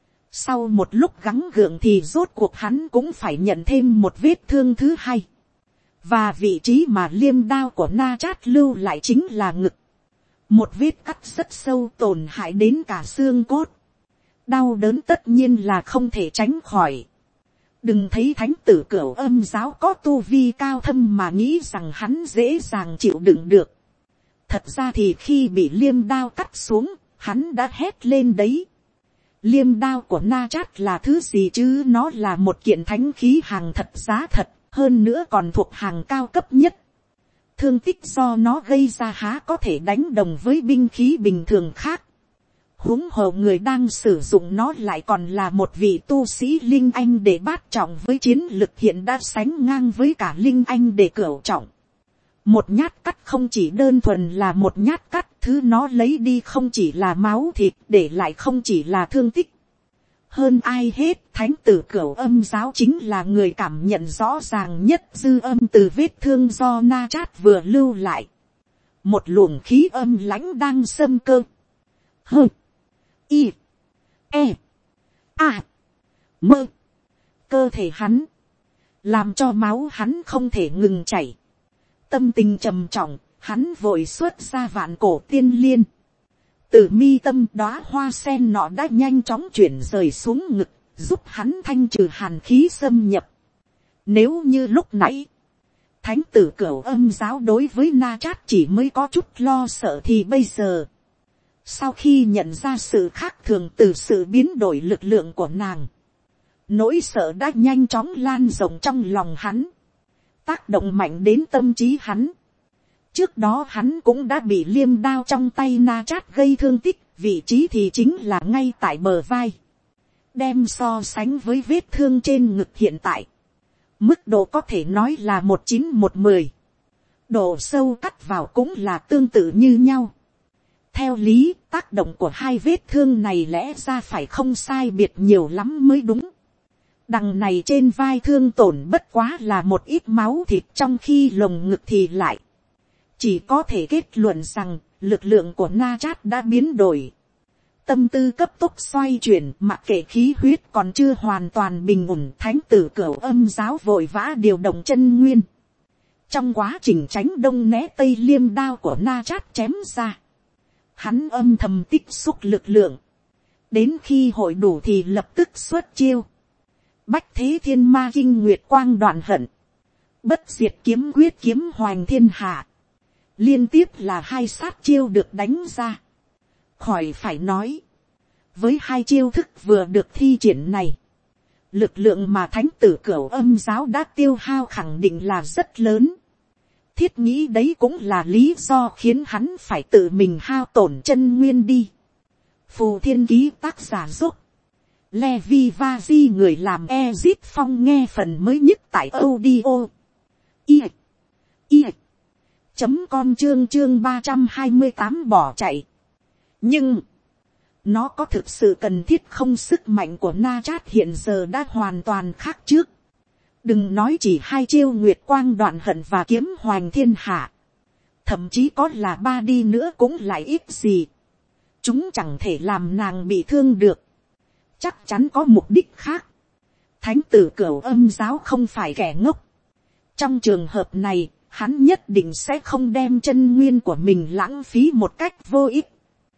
Sau một lúc gắng gượng thì rốt cuộc hắn cũng phải nhận thêm một vết thương thứ hai. Và vị trí mà liêm đao của Na Chát lưu lại chính là ngực. Một vết cắt rất sâu tổn hại đến cả xương cốt. Đau đớn tất nhiên là không thể tránh khỏi. Đừng thấy thánh tử Cửu Âm giáo có tu vi cao thâm mà nghĩ rằng hắn dễ dàng chịu đựng được. Thật ra thì khi bị liêm đao cắt xuống, hắn đã hét lên đấy. Liêm đao của Na Chát là thứ gì chứ, nó là một kiện thánh khí hàng thật giá thật, hơn nữa còn thuộc hàng cao cấp nhất. Thương tích do nó gây ra há có thể đánh đồng với binh khí bình thường khác. Huống hồ người đang sử dụng nó lại còn là một vị tu sĩ linh anh để bát trọng với chiến lực hiện đã sánh ngang với cả linh anh để cửu trọng. Một nhát cắt không chỉ đơn thuần là một nhát cắt, thứ nó lấy đi không chỉ là máu thịt, để lại không chỉ là thương tích. Hơn ai hết, thánh tử Cửu Âm giáo chính là người cảm nhận rõ ràng nhất dư âm từ vết thương do Na Chát vừa lưu lại. Một luồng khí âm lãnh đang xâm cơ. Hơ. Y. E. A. Mơ. Cơ thể hắn. Làm cho máu hắn không thể ngừng chảy. Tâm tình trầm trọng, hắn vội xuất ra vạn cổ tiên liên. Từ mi tâm đóa hoa sen nọ đã nhanh chóng chuyển rời xuống ngực, giúp hắn thanh trừ hàn khí xâm nhập. Nếu như lúc nãy, thánh tử Cửu Âm giáo đối với Na Chát chỉ mới có chút lo sợ, thì bây giờ, sau khi nhận ra sự khác thường từ sự biến đổi lực lượng của nàng, nỗi sợ đã nhanh chóng lan rộng trong lòng hắn, tác động mạnh đến tâm trí hắn. Trước đó hắn cũng đã bị liêm đao trong tay Na Chát gây thương tích, vị trí thì chính là ngay tại bờ vai. Đem so sánh với vết thương trên ngực hiện tại, mức độ có thể nói là một chín một mười. Độ sâu cắt vào cũng là tương tự như nhau. Theo lý, tác động của hai vết thương này lẽ ra phải không sai biệt nhiều lắm mới đúng. Đằng này trên vai thương tổn bất quá là một ít máu thịt, trong khi lồng ngực thì lại chỉ có thể kết luận rằng lực lượng của Na Chát đã biến đổi. Tâm tư cấp tốc xoay chuyển, mặc kệ khí huyết còn chưa hoàn toàn bình ổn, thánh tử Cửu Âm giáo vội vã điều động chân nguyên. Trong quá trình tránh đông né tây liêm đao của Na Chát chém ra, hắn âm thầm tích xúc lực lượng. Đến khi hội đủ thì lập tức xuất chiêu. Bách thế thiên ma kinh nguyệt quang đoạn hận. Bất diệt kiếm quyết kiếm hoành thiên hạ. Liên tiếp là hai sát chiêu được đánh ra. Khỏi phải nói. Với hai chiêu thức vừa được thi triển này, lực lượng mà thánh tử Cửu Âm giáo đã tiêu hao khẳng định là rất lớn. Thiết nghĩ đấy cũng là lý do khiến hắn phải tự mình hao tổn chân nguyên đi. Phù Thiên Ký tác giả giúp Levi Vazi người làm Ezit Phong nghe phần mới nhất tại audio i i chấm com chương chương ba trăm hai mươi tám bỏ chạy. Nhưng nó có thực sự cần thiết không? Sức mạnh của Na Chát hiện giờ đã hoàn toàn khác trước. Đừng nói chỉ hai chiêu nguyệt quang đoạn hận và kiếm hoành thiên hạ, thậm chí có là ba đi nữa cũng lại ít gì. Chúng chẳng thể làm nàng bị thương được. Chắc chắn có mục đích khác. Thánh tử Cửu Âm giáo không phải kẻ ngốc. Trong trường hợp này, hắn nhất định sẽ không đem chân nguyên của mình lãng phí một cách vô ích.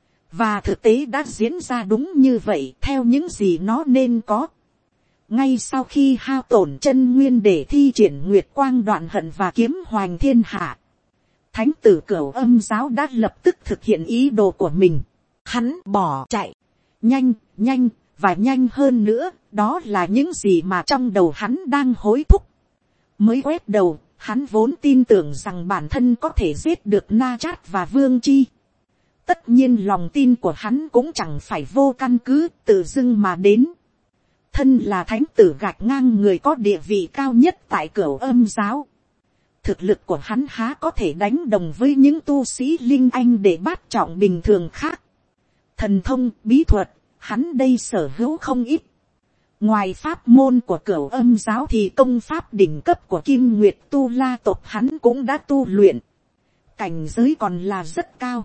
Và thực tế đã diễn ra đúng như vậy, theo những gì nó nên có. Ngay sau khi hao tổn chân nguyên để thi triển nguyệt quang đoạn hận và kiếm hoành thiên hạ, thánh tử Cửu Âm giáo đã lập tức thực hiện ý đồ của mình. Hắn bỏ chạy. Nhanh, nhanh, và nhanh hơn nữa, đó là những gì mà trong đầu hắn đang hối thúc. Mới quét đầu, hắn vốn tin tưởng rằng bản thân có thể giết được Na Chát và Vương Chi. Tất nhiên lòng tin của hắn cũng chẳng phải vô căn cứ, tự dưng mà đến. Thân là thánh tử gạch ngang người có địa vị cao nhất tại Cửu Âm giáo. Thực lực của hắn há có thể đánh đồng với những tu sĩ linh anh để bát trọng bình thường khác. Thần thông, bí thuật, hắn đây sở hữu không ít. Ngoài pháp môn của Cửu Âm giáo thì công pháp đỉnh cấp của Kim Nguyệt Tu La tộc hắn cũng đã tu luyện. Cảnh giới còn là rất cao.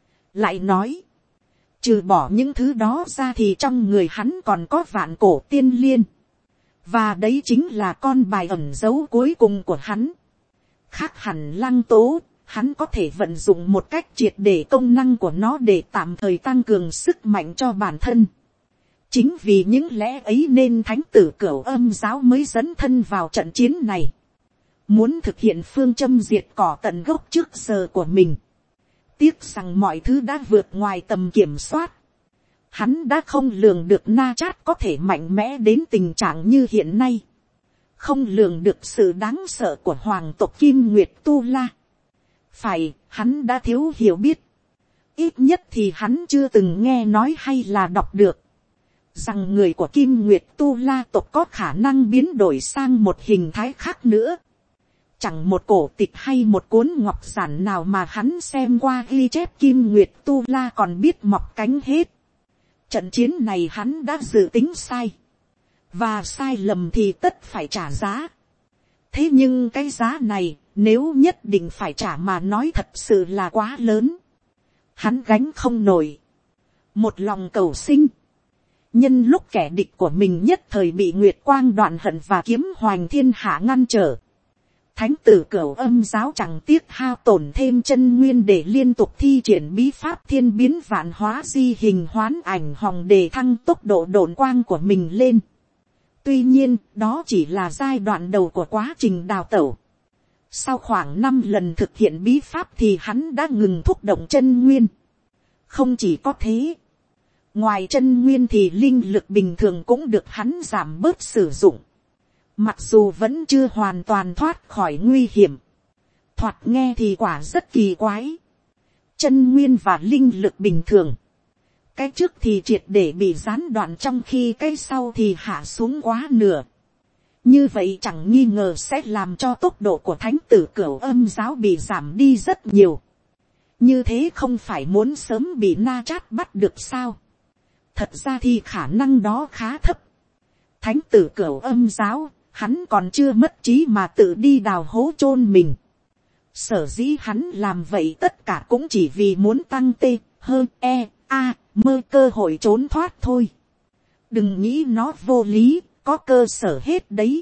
Lại nói, trừ bỏ những thứ đó ra thì trong người hắn còn có vạn cổ tiên liên. Và đấy chính là con bài ẩn dấu cuối cùng của hắn. Khác hẳn Lăng Tố, hắn có thể vận dụng một cách triệt để công năng của nó để tạm thời tăng cường sức mạnh cho bản thân. Chính vì những lẽ ấy nên thánh tử Cửu Âm giáo mới dẫn thân vào trận chiến này. Muốn thực hiện phương châm diệt cỏ tận gốc trước giờ của mình. Tiếc rằng mọi thứ đã vượt ngoài tầm kiểm soát. Hắn đã không lường được Na Chát có thể mạnh mẽ đến tình trạng như hiện nay. Không lường được sự đáng sợ của hoàng tộc Kim Nguyệt Tu La. Phải, hắn đã thiếu hiểu biết. Ít nhất thì hắn chưa từng nghe nói hay là đọc được. Rằng người của Kim Nguyệt Tu La tộc có khả năng biến đổi sang một hình thái khác nữa. Chẳng một cổ tịch hay một cuốn ngọc giản nào mà hắn xem qua ghi chép Kim Nguyệt Tu La còn biết mọc cánh hết. Trận chiến này hắn đã dự tính sai. Và sai lầm thì tất phải trả giá. Thế nhưng cái giá này nếu nhất định phải trả mà nói thật sự là quá lớn. Hắn gánh không nổi. Một lòng cầu sinh. Nhân lúc kẻ địch của mình nhất thời bị Nguyệt Quang Đoạn Hận và Kiếm Hoành Thiên Hạ ngăn trở. Thánh tử Cửu Âm giáo chẳng tiếc hao tổn thêm chân nguyên để liên tục thi triển bí pháp thiên biến vạn hóa di hình hoán ảnh hòng để thăng tốc độ độn quang của mình lên. Tuy nhiên, đó chỉ là giai đoạn đầu của quá trình đào tẩu. Sau khoảng năm lần thực hiện bí pháp thì hắn đã ngừng thúc động chân nguyên. Không chỉ có thế. Ngoài chân nguyên thì linh lực bình thường cũng được hắn giảm bớt sử dụng. Mặc dù vẫn chưa hoàn toàn thoát khỏi nguy hiểm. Thoạt nghe thì quả rất kỳ quái. Chân nguyên và linh lực bình thường. Cái trước thì triệt để bị gián đoạn trong khi cái sau thì hạ xuống quá nửa. Như vậy chẳng nghi ngờ sẽ làm cho tốc độ của thánh tử Cửu Âm giáo bị giảm đi rất nhiều. Như thế không phải muốn sớm bị Na Chát bắt được sao? Thật ra thì khả năng đó khá thấp. Thánh tử Cửu Âm giáo, hắn còn chưa mất trí mà tự đi đào hố chôn mình. Sở dĩ hắn làm vậy tất cả cũng chỉ vì muốn tăng t, hơn e, a, mơ cơ hội trốn thoát thôi. Đừng nghĩ nó vô lý, có cơ sở hết đấy.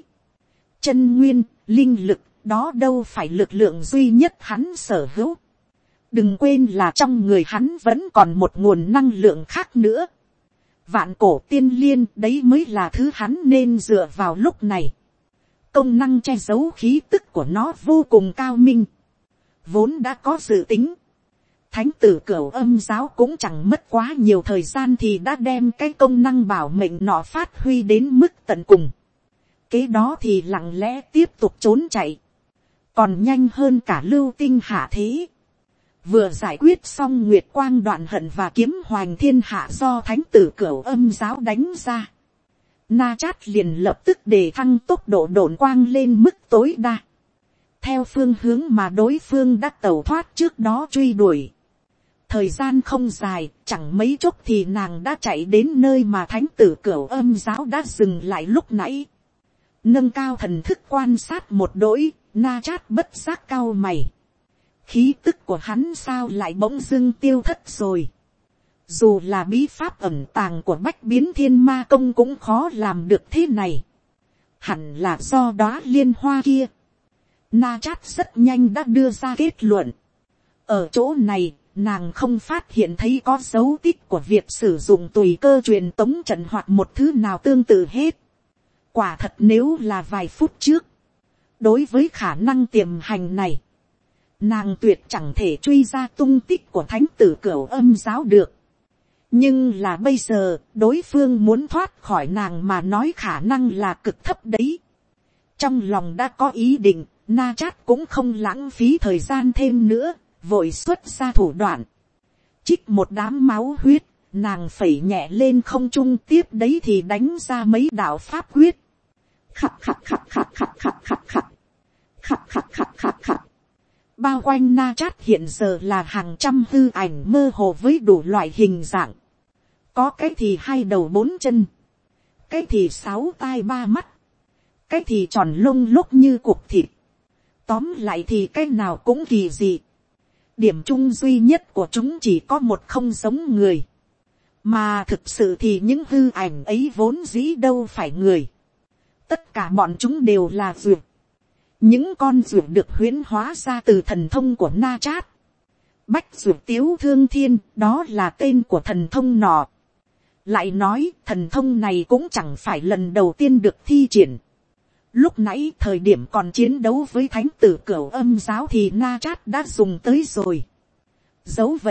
Chân nguyên, linh lực, đó đâu phải lực lượng duy nhất hắn sở hữu. Đừng quên là trong người hắn vẫn còn một nguồn năng lượng khác nữa. Vạn cổ tiên liên đấy mới là thứ hắn nên dựa vào lúc này. Công năng che giấu khí tức của nó vô cùng cao minh. Vốn đã có dự tính. Thánh tử Cửu Âm giáo cũng chẳng mất quá nhiều thời gian thì đã đem cái công năng bảo mệnh nọ phát huy đến mức tận cùng. Kế đó thì lặng lẽ tiếp tục trốn chạy. Còn nhanh hơn cả Lưu Tinh hạ thế. Vừa giải quyết xong Nguyệt Quang Đoạn Hận và Kiếm Hoành Thiên Hạ do Thánh tử Cửu Âm giáo đánh ra. Na Chát liền lập tức đề thăng tốc độ độn quang lên mức tối đa. Theo phương hướng mà đối phương đã tẩu thoát trước đó truy đuổi. Thời gian không dài, chẳng mấy chốc thì nàng đã chạy đến nơi mà Thánh tử Cửu Âm giáo đã dừng lại lúc nãy. Nâng cao thần thức quan sát một đỗi, Na Chát bất giác cau mày. Khí tức của hắn sao lại bỗng dưng tiêu thất rồi. Dù là bí pháp ẩn tàng của Bách Biến Thiên Ma Công cũng khó làm được thế này. Hẳn là do đóa liên hoa kia. Na Chát rất nhanh đã đưa ra kết luận. Ở chỗ này, nàng không phát hiện thấy có dấu tích của việc sử dụng tùy cơ truyền tống trận hoặc một thứ nào tương tự hết. Quả thật nếu là vài phút trước. Đối với khả năng tiềm hành này, nàng tuyệt chẳng thể truy ra tung tích của Thánh tử Cửu Âm giáo được. Nhưng là bây giờ, đối phương muốn thoát khỏi nàng mà nói khả năng là cực thấp đấy. Trong lòng đã có ý định, Na Chát cũng không lãng phí thời gian thêm nữa, vội xuất ra thủ đoạn. Trích một đám máu huyết, nàng phẩy nhẹ lên không trung, tiếp đấy thì đánh ra mấy đạo pháp huyết. Khặt khặt khặt khặt khặt khặt khặt khặt. Khặt khặt khặt khặt khặt. Bao quanh Na Chát hiện giờ là hàng trăm hư ảnh mơ hồ với đủ loại hình dạng. Có cái thì hai đầu bốn chân. Cái thì sáu tai ba mắt. Cái thì tròn lông lốc như cục thịt. Tóm lại thì cái nào cũng kỳ dị. Điểm chung duy nhất của chúng chỉ có một không giống người. Mà thực sự thì những hư ảnh ấy vốn dĩ đâu phải người. Tất cả bọn chúng đều là dược. Những con dược được huyễn hóa ra từ thần thông của Na Chát. Bách dược tiếu thương thiên, đó là tên của thần thông nọ. Lại nói, thần thông này cũng chẳng phải lần đầu tiên được thi triển. Lúc nãy thời điểm còn chiến đấu với Thánh tử Cửu Âm giáo thì Na Chát đã dùng tới rồi. Dẫu vậy,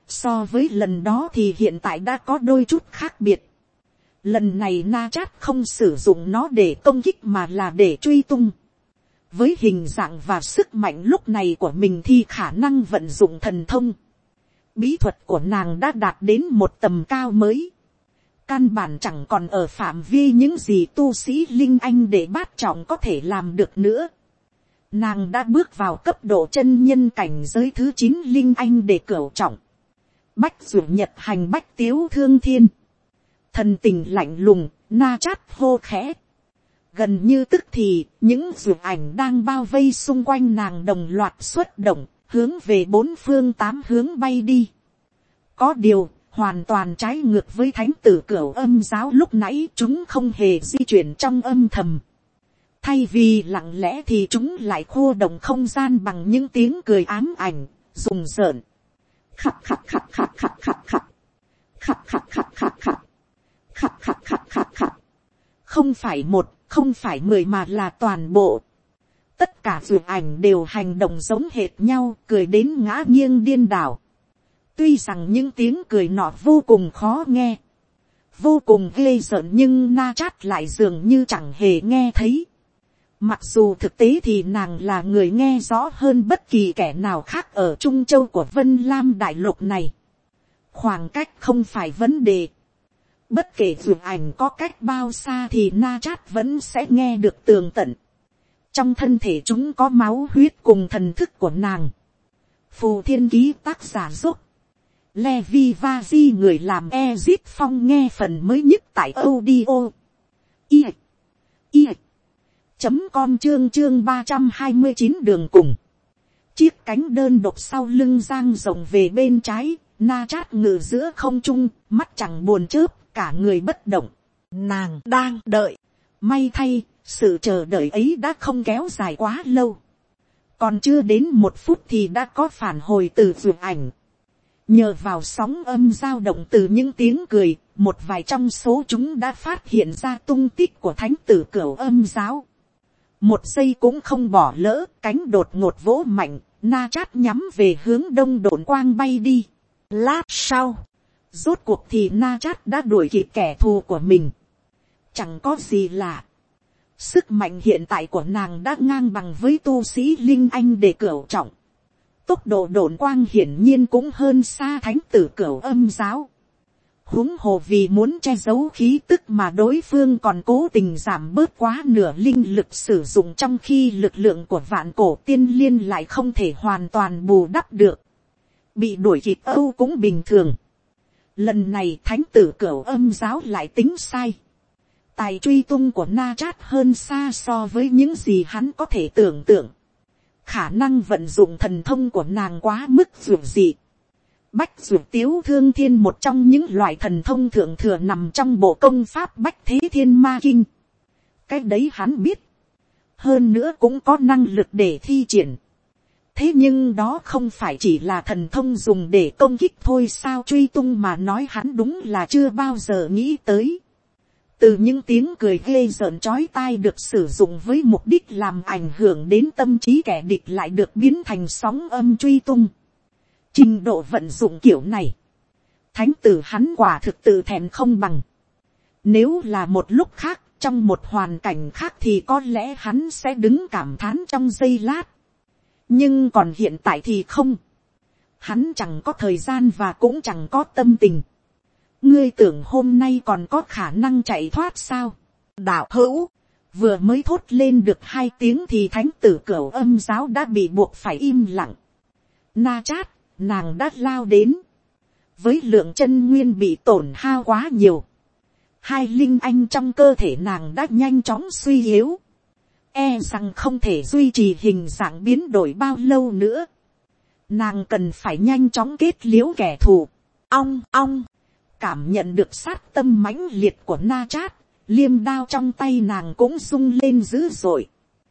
So với lần đó thì hiện tại đã có đôi chút khác biệt. Lần này Na Chát không sử dụng nó để công kích mà là để truy tung. Với hình dạng và sức mạnh lúc này của mình thì khả năng vận dụng thần thông. Bí thuật của nàng đã đạt đến một tầm cao mới. Căn bản chẳng còn ở phạm vi những gì tu sĩ linh anh để bát trọng có thể làm được nữa. Nàng đã bước vào cấp độ chân nhân cảnh giới thứ chín linh anh để cửu trọng. Bách dụ nhật hành bách tiếu thương thiên. Thần tình lạnh lùng, Na Chát hô khẽ. Gần như tức thì, những dụ ảnh đang bao vây xung quanh nàng đồng loạt xuất động, hướng về bốn phương tám hướng bay đi. Có điều, hoàn toàn trái ngược với thánh tử cửu âm giáo lúc nãy, chúng không hề di chuyển trong âm thầm. Thay vì lặng lẽ thì chúng lại khô động không gian bằng những tiếng cười ám ảnh, rùng rợn. Khặt khặt khặt khặt khặt khặt khặt. Khặt khặt khặt khặt khặt. Khặt khặt khặt khặt khặt. Không phải một, không phải mười mà là toàn bộ. Tất cả dược ảnh đều hành động giống hệt nhau, cười đến ngã nghiêng điên đảo. Tuy rằng những tiếng cười nọ vô cùng khó nghe, vô cùng ghê rợn, nhưng Na Chát lại dường như chẳng hề nghe thấy. Mặc dù thực tế thì nàng là người nghe rõ hơn bất kỳ kẻ nào khác ở Trung Châu của Vân Lam Đại Lục này. Khoảng cách không phải vấn đề. Bất kể dù ảnh có cách bao xa thì Na Chát vẫn sẽ nghe được tường tận. Trong thân thể chúng có máu huyết cùng thần thức của nàng. Phù Thiên Ký tác giả giúp. Levi Vazi người làm Ezip Phong nghe phần mới nhất tại audio. I. I. Chấm com chương chương ba trăm hai mươi chín đường cùng. Chiếc cánh đơn độc sau lưng dang rộng về bên trái, Na Chát ngự giữa không trung, mắt chẳng buồn chớp, cả người bất động. Nàng đang đợi. May thay, sự chờ đợi ấy đã không kéo dài quá lâu. Còn chưa đến một phút thì đã có phản hồi từ dược ảnh. Nhờ vào sóng âm dao động từ những tiếng cười, một vài trong số chúng đã phát hiện ra tung tích của thánh tử cửu âm giáo. Một giây cũng không bỏ lỡ, cánh đột ngột vỗ mạnh, Na Chát nhắm về hướng đông độn quang bay đi. Lát sau, rốt cuộc thì Na Chát đã đuổi kịp kẻ thù của mình. Chẳng có gì lạ. Sức mạnh hiện tại của nàng đã ngang bằng với tu sĩ linh anh để cửu trọng. Tốc độ độn quang hiển nhiên cũng hơn xa thánh tử cửu âm giáo. Huống hồ vì muốn che giấu khí tức mà đối phương còn cố tình giảm bớt quá nửa linh lực sử dụng, trong khi lực lượng của vạn cổ tiên liên lại không thể hoàn toàn bù đắp được. Bị đuổi kịp Âu cũng bình thường. Lần này thánh tử cửu âm giáo lại tính sai. Tài truy tung của Na Chát hơn xa so với những gì hắn có thể tưởng tượng. Khả năng vận dụng thần thông của nàng quá mức dường dị. Bách dược tiếu thương thiên, một trong những loại thần thông thượng thừa nằm trong bộ công pháp Bách Thế Thiên Ma Kinh. Cái đấy hắn biết. Hơn nữa cũng có năng lực để thi triển. Thế nhưng đó không phải chỉ là thần thông dùng để công kích thôi sao? Truy tung mà nói hắn đúng là chưa bao giờ nghĩ tới. Từ những tiếng cười ghê rợn chói tai được sử dụng với mục đích làm ảnh hưởng đến tâm trí kẻ địch lại được biến thành sóng âm truy tung. Trình độ vận dụng kiểu này, thánh tử hắn quả thực tự thẹn không bằng. Nếu là một lúc khác, trong một hoàn cảnh khác thì có lẽ hắn sẽ đứng cảm thán trong giây lát. Nhưng còn hiện tại thì không. Hắn chẳng có thời gian và cũng chẳng có tâm tình. Ngươi tưởng hôm nay còn có khả năng chạy thoát sao? Đạo hữu, vừa mới thốt lên được hai tiếng thì thánh tử cửu âm giáo đã bị buộc phải im lặng. Na Chát, nàng đã lao đến. Với lượng chân nguyên bị tổn hao quá nhiều, hai linh anh trong cơ thể nàng đã nhanh chóng suy yếu. E rằng không thể duy trì hình dạng biến đổi bao lâu nữa. Nàng cần phải nhanh chóng kết liễu kẻ thù. Ong ong. Cảm nhận được sát tâm mãnh liệt của Na Chát, liêm đao trong tay nàng cũng rung lên dữ dội.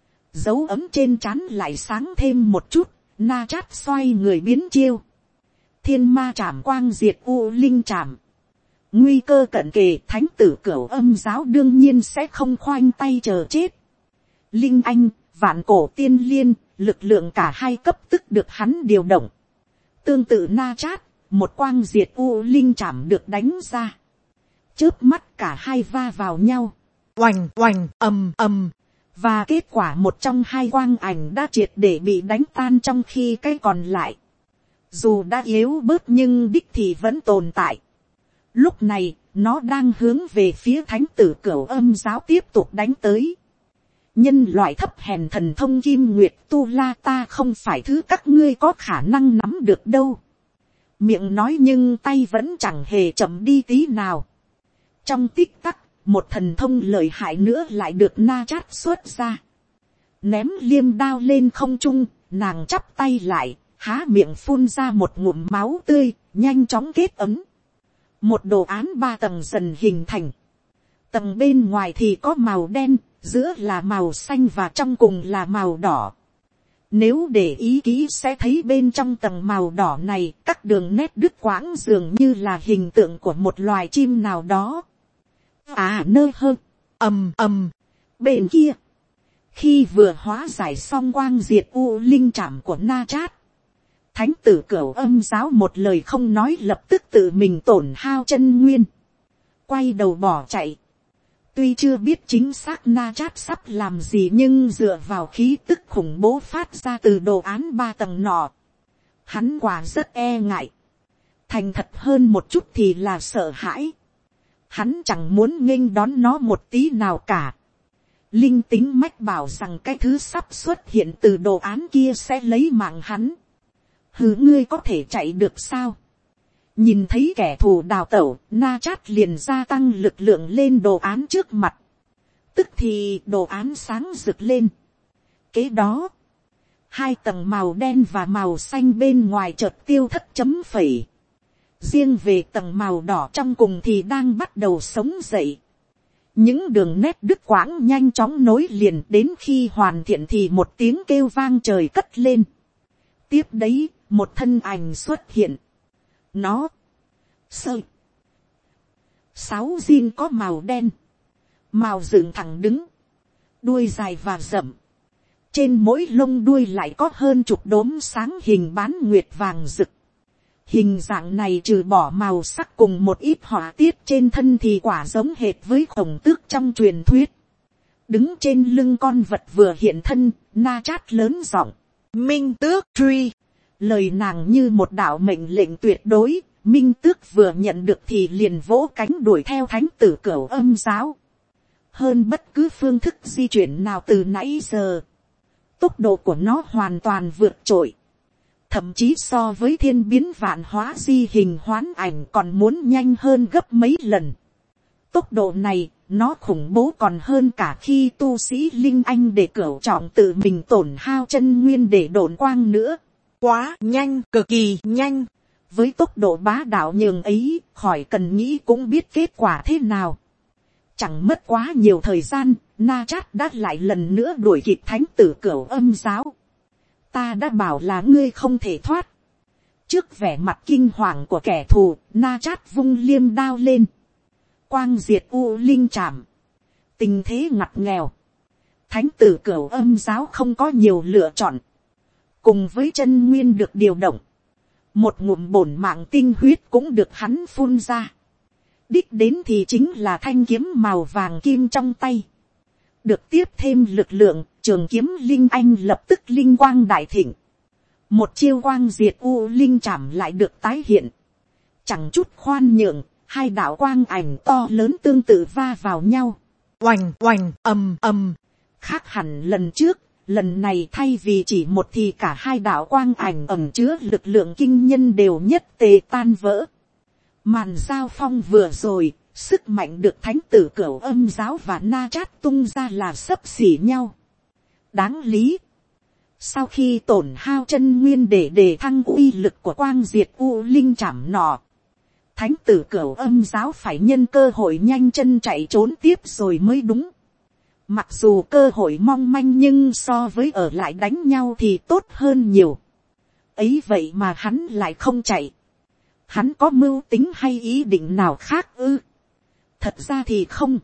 Dấu ấm trên trán lại sáng thêm một chút. Na Chát xoay người biến chiêu. Thiên ma trảm quang diệt u linh trảm. Nguy cơ cận kề, thánh tử cửu âm giáo đương nhiên sẽ không khoanh tay chờ chết. Linh anh, vạn cổ tiên liên, lực lượng cả hai cấp tức được hắn điều động. Tương tự Na Chát, một quang diệt u linh chảm được đánh ra, chớp mắt cả hai va vào nhau, oành oành ầm ầm, và kết quả một trong hai quang ảnh đã triệt để bị đánh tan, trong khi cái còn lại dù đã yếu bớt nhưng đích thì vẫn tồn tại. Lúc này nó đang hướng về phía thánh tử Cửu Âm giáo tiếp tục đánh tới. Nhân loại thấp hèn thần thông kim nguyệt tu la, ta không phải thứ các ngươi có khả năng nắm được đâu. Miệng nói nhưng tay vẫn chẳng hề chậm đi tí nào. Trong tích tắc, một thần thông lợi hại nữa lại được Na Chát xuất ra. Ném liêm đao lên không trung, nàng chắp tay lại, há miệng phun ra một ngụm máu tươi, nhanh chóng kết ấm. Một đồ án ba tầng dần hình thành. Tầng bên ngoài thì có màu đen, giữa là màu xanh và trong cùng là màu đỏ. Nếu để ý kỹ sẽ thấy bên trong tầng màu đỏ này, các đường nét đứt quãng dường như là hình tượng của một loài chim nào đó. À nơi hơn, ầm ầm, bên kia. Khi vừa hóa giải xong quang diệt u linh trảm của Na Chát, thánh tử Cửu Âm giáo một lời không nói lập tức tự mình tổn hao chân nguyên, quay đầu bỏ chạy. Tuy chưa biết chính xác Na Chát sắp làm gì, nhưng dựa vào khí tức khủng bố phát ra từ đồ án ba tầng nọ, hắn quả rất e ngại. Thành thật hơn một chút thì là sợ hãi. Hắn chẳng muốn nghênh đón nó một tí nào cả. Linh tính mách bảo rằng cái thứ sắp xuất hiện từ đồ án kia sẽ lấy mạng hắn. Hứ, ngươi có thể chạy được sao? Nhìn thấy kẻ thù đào tẩu, Na Chát liền gia tăng lực lượng lên đồ án trước mặt. Tức thì đồ án sáng rực lên. Kế đó, hai tầng màu đen và màu xanh bên ngoài chợt tiêu thất chấm phẩy. Riêng về tầng màu đỏ trong cùng thì đang bắt đầu sống dậy. Những đường nét đứt quãng nhanh chóng nối liền, đến khi hoàn thiện thì một tiếng kêu vang trời cất lên. Tiếp đấy, một thân ảnh xuất hiện. Nó, sơ, sáu zin có màu đen, màu dựng thẳng đứng, đuôi dài và rậm. Trên mỗi lông đuôi lại có hơn chục đốm sáng hình bán nguyệt vàng rực. Hình dạng này trừ bỏ màu sắc cùng một ít họa tiết trên thân thì quả giống hệt với khổng tước trong truyền thuyết. Đứng trên lưng con vật vừa hiện thân, Na Chát lớn giọng, Minh Tước Tree. Lời nàng như một đạo mệnh lệnh tuyệt đối. Minh Tước vừa nhận được thì liền vỗ cánh đuổi theo thánh tử Cửu Âm giáo. Hơn bất cứ phương thức di chuyển nào từ nãy giờ, tốc độ của nó hoàn toàn vượt trội. Thậm chí so với thiên biến vạn hóa di hình hoán ảnh còn muốn nhanh hơn gấp mấy lần. Tốc độ này, nó khủng bố còn hơn cả khi tu sĩ Linh Anh để cửu trọng tự mình tổn hao chân nguyên để độn quang nữa. Quá nhanh, cực kỳ nhanh. Với tốc độ bá đạo nhường ấy, khỏi cần nghĩ cũng biết kết quả thế nào. Chẳng mất quá nhiều thời gian, Na Chát đã lại lần nữa đuổi kịp thánh tử Cửu Âm giáo. Ta đã bảo là ngươi không thể thoát. Trước vẻ mặt kinh hoàng của kẻ thù, Na Chát vung liêm đao lên. Quang diệt u linh trảm. Tình thế ngặt nghèo. Thánh tử Cửu Âm giáo không có nhiều lựa chọn. Cùng với chân nguyên được điều động, một ngụm bổn mạng tinh huyết cũng được hắn phun ra. Đích đến thì chính là thanh kiếm màu vàng kim trong tay. Được tiếp thêm lực lượng, trường kiếm Linh Anh lập tức linh quang đại thịnh. Một chiêu quang diệt u linh trảm lại được tái hiện. Chẳng chút khoan nhượng, hai đạo quang ảnh to lớn tương tự va vào nhau. Oành oành ầm ầm. Khác hẳn lần trước, lần này thay vì chỉ một thì cả hai đạo quang ảnh ẩn chứa lực lượng kinh nhân đều nhất tề tan vỡ. Màn giao phong vừa rồi, sức mạnh được thánh tử Cửu Âm giáo và Na Chát tung ra là xấp xỉ nhau. Đáng lý. Sau khi tổn hao chân nguyên để đề thăng uy lực của quang diệt u linh trảm nọ, thánh tử Cửu Âm giáo phải nhân cơ hội nhanh chân chạy trốn tiếp rồi mới đúng. Mặc dù cơ hội mong manh nhưng so với ở lại đánh nhau thì tốt hơn nhiều. Ấy vậy mà hắn lại không chạy. Hắn có mưu tính hay ý định nào khác ư? Thật ra thì không.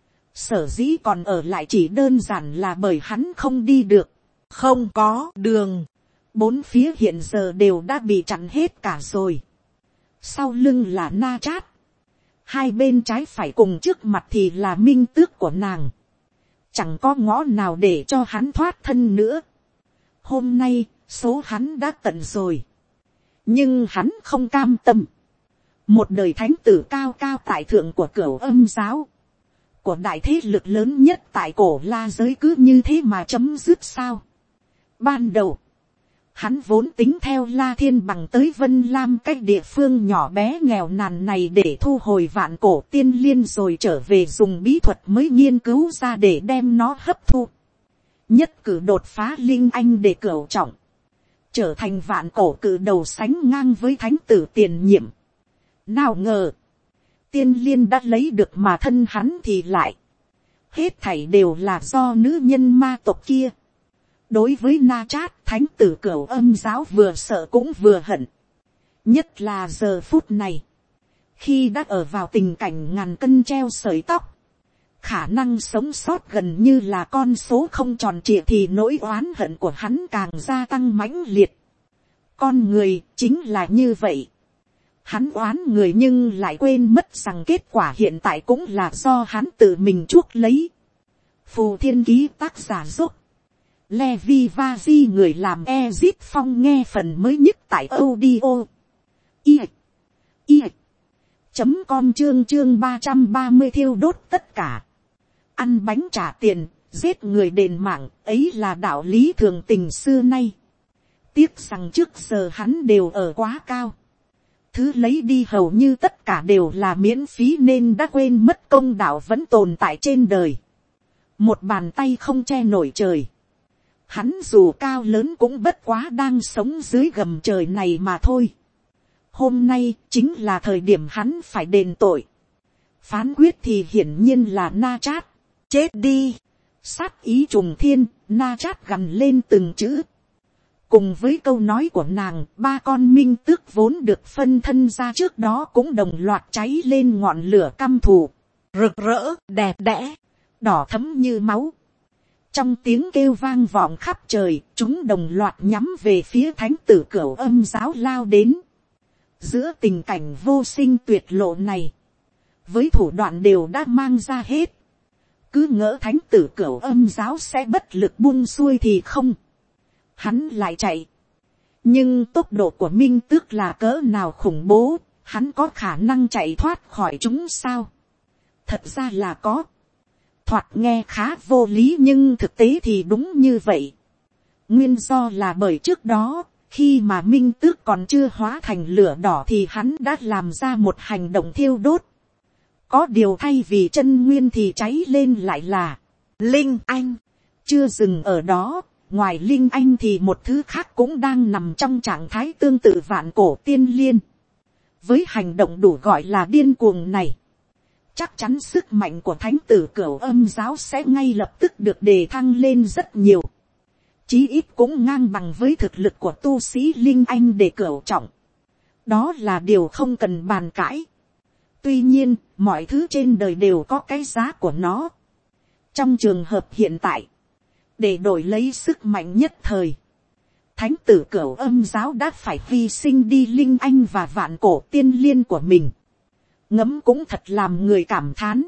Sở dĩ còn ở lại chỉ đơn giản là bởi hắn không đi được. Không có đường. Bốn phía hiện giờ đều đã bị chặn hết cả rồi. sau lưng là Na Chát, hai bên trái phải cùng trước mặt thì là minh tước của nàng, chẳng có ngõ nào để cho hắn thoát thân nữa. Hôm nay, số hắn đã tận rồi, nhưng hắn không cam tâm. Một đời thánh tử cao cao tại thượng của Cửu Âm giáo, của đại thế lực lớn nhất tại cổ la giới, cứ như thế mà chấm dứt sao. Ban đầu, hắn vốn tính theo La Thiên Bằng tới Vân Lam cách địa phương nhỏ bé nghèo nàn này để thu hồi vạn cổ tiên liên, rồi trở về dùng bí thuật mới nghiên cứu ra để đem nó hấp thu. Nhất cử đột phá linh anh để cửu trọng, trở thành vạn cổ cử đầu sánh ngang với thánh tử tiền nhiệm. Nào ngờ, tiên liên đã lấy được mà thân hắn thì lại, hết thảy đều là do nữ nhân ma tộc kia. Đối với Na Chát, thánh tử Cửu Âm giáo vừa sợ cũng vừa hận. Nhất là giờ phút này, khi đã ở vào tình cảnh ngàn cân treo sợi tóc, khả năng sống sót gần như là con số không tròn trịa, thì nỗi oán hận của hắn càng gia tăng mãnh liệt. Con người chính là như vậy. Hắn oán người nhưng lại quên mất rằng kết quả hiện tại cũng là do hắn tự mình chuốc lấy. Phù Thiên Ký tác giả giúp Levi Vazi người làm Ezip Phong nghe phần mới nhất tại audio i i chấm com chương chương ba trăm ba mươi thiêu đốt tất cả. Ăn bánh trả tiền, giết người đền mạng, ấy là đạo lý thường tình xưa nay. Tiếc rằng trước giờ hắn đều ở quá cao. Thứ lấy đi hầu như tất cả đều là miễn phí, nên đã quên mất công đạo vẫn tồn tại trên đời. Một bàn tay không che nổi trời. Hắn dù cao lớn cũng bất quá đang sống dưới gầm trời này mà thôi. Hôm nay chính là thời điểm hắn phải đền tội. Phán quyết thì hiển nhiên là Na Chát. Chết đi. Sát ý trùng thiên, Na Chát gằn lên từng chữ. Cùng với câu nói của nàng, ba con minh tước vốn được phân thân ra trước đó cũng đồng loạt cháy lên ngọn lửa căm thù. Rực rỡ, đẹp đẽ, đỏ thẫm như máu. Trong tiếng kêu vang vọng khắp trời, chúng đồng loạt nhắm về phía thánh tử Cửu Âm giáo lao đến. Giữa tình cảnh vô sinh tuyệt lộ này, với thủ đoạn đều đã mang ra hết. Cứ ngỡ thánh tử Cửu Âm giáo sẽ bất lực buông xuôi thì không. Hắn lại chạy. Nhưng tốc độ của minh tước là cỡ nào khủng bố, hắn có khả năng chạy thoát khỏi chúng sao? Thật ra là có. Thoạt nghe khá vô lý nhưng thực tế thì đúng như vậy. Nguyên do là bởi trước đó, khi mà minh tước còn chưa hóa thành lửa đỏ thì hắn đã làm ra một hành động thiêu đốt. Có điều thay vì chân nguyên thì cháy lên lại là linh anh. Chưa dừng ở đó, ngoài linh anh thì một thứ khác cũng đang nằm trong trạng thái tương tự vạn cổ tiên liên. Với hành động đủ gọi là điên cuồng này, chắc chắn sức mạnh của thánh tử Cửu Âm giáo sẽ ngay lập tức được đề thăng lên rất nhiều. Chí ít cũng ngang bằng với thực lực của tu sĩ linh anh để cửu trọng. Đó là điều không cần bàn cãi. Tuy nhiên, mọi thứ trên đời đều có cái giá của nó. Trong trường hợp hiện tại, để đổi lấy sức mạnh nhất thời, thánh tử Cửu Âm giáo đã phải hy sinh đi linh anh và vạn cổ tiên liên của mình. Ngẫm cũng thật làm người cảm thán.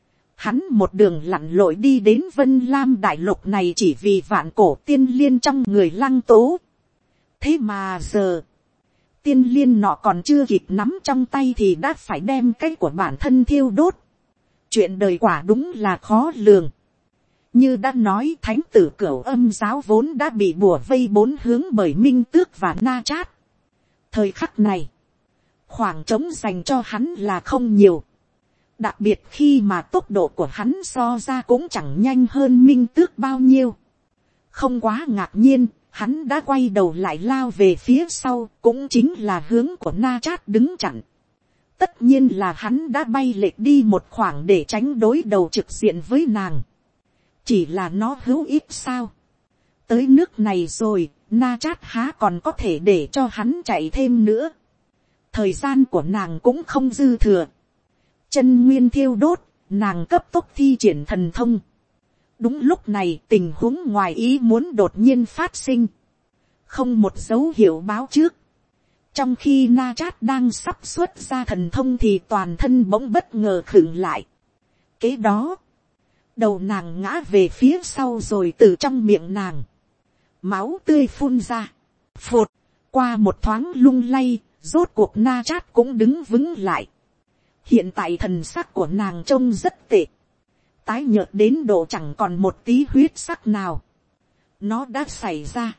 Hắn một đường lặn lội đi đến Vân Lam đại lục này chỉ vì vạn cổ tiên liên trong người Lăng Tố. Thế mà giờ, tiên liên nọ còn chưa kịp nắm trong tay thì đã phải đem cái của bản thân thiêu đốt. Chuyện đời quả đúng là khó lường. Như đã nói, thánh tử Cửu Âm giáo vốn đã bị bùa vây bốn hướng bởi minh tước và Na Chát. Thời khắc này, khoảng trống dành cho hắn là không nhiều. Đặc biệt khi mà tốc độ của hắn so ra cũng chẳng nhanh hơn minh tước bao nhiêu. Không quá ngạc nhiên, hắn đã quay đầu lại lao về phía sau, cũng chính là hướng của Na Chát đứng chặn. Tất nhiên là hắn đã bay lệch đi một khoảng để tránh đối đầu trực diện với nàng. Chỉ là nó hữu ích sao? Tới nước này rồi, Na Chát há còn có thể để cho hắn chạy thêm nữa. Thời gian của nàng cũng không dư thừa. Chân nguyên thiêu đốt, nàng cấp tốc thi triển thần thông. Đúng lúc này tình huống ngoài ý muốn đột nhiên phát sinh. Không một dấu hiệu báo trước. Trong khi Na Chát đang sắp xuất ra thần thông thì toàn thân bỗng bất ngờ khựng lại. Kế đó, đầu nàng ngã về phía sau rồi từ trong miệng nàng, máu tươi phun ra. Phụt, qua một thoáng lung lay, rốt cuộc Na Chát cũng đứng vững lại. Hiện tại thần sắc của nàng trông rất tệ, tái nhợt đến độ chẳng còn một tí huyết sắc nào. Nó đã xảy ra.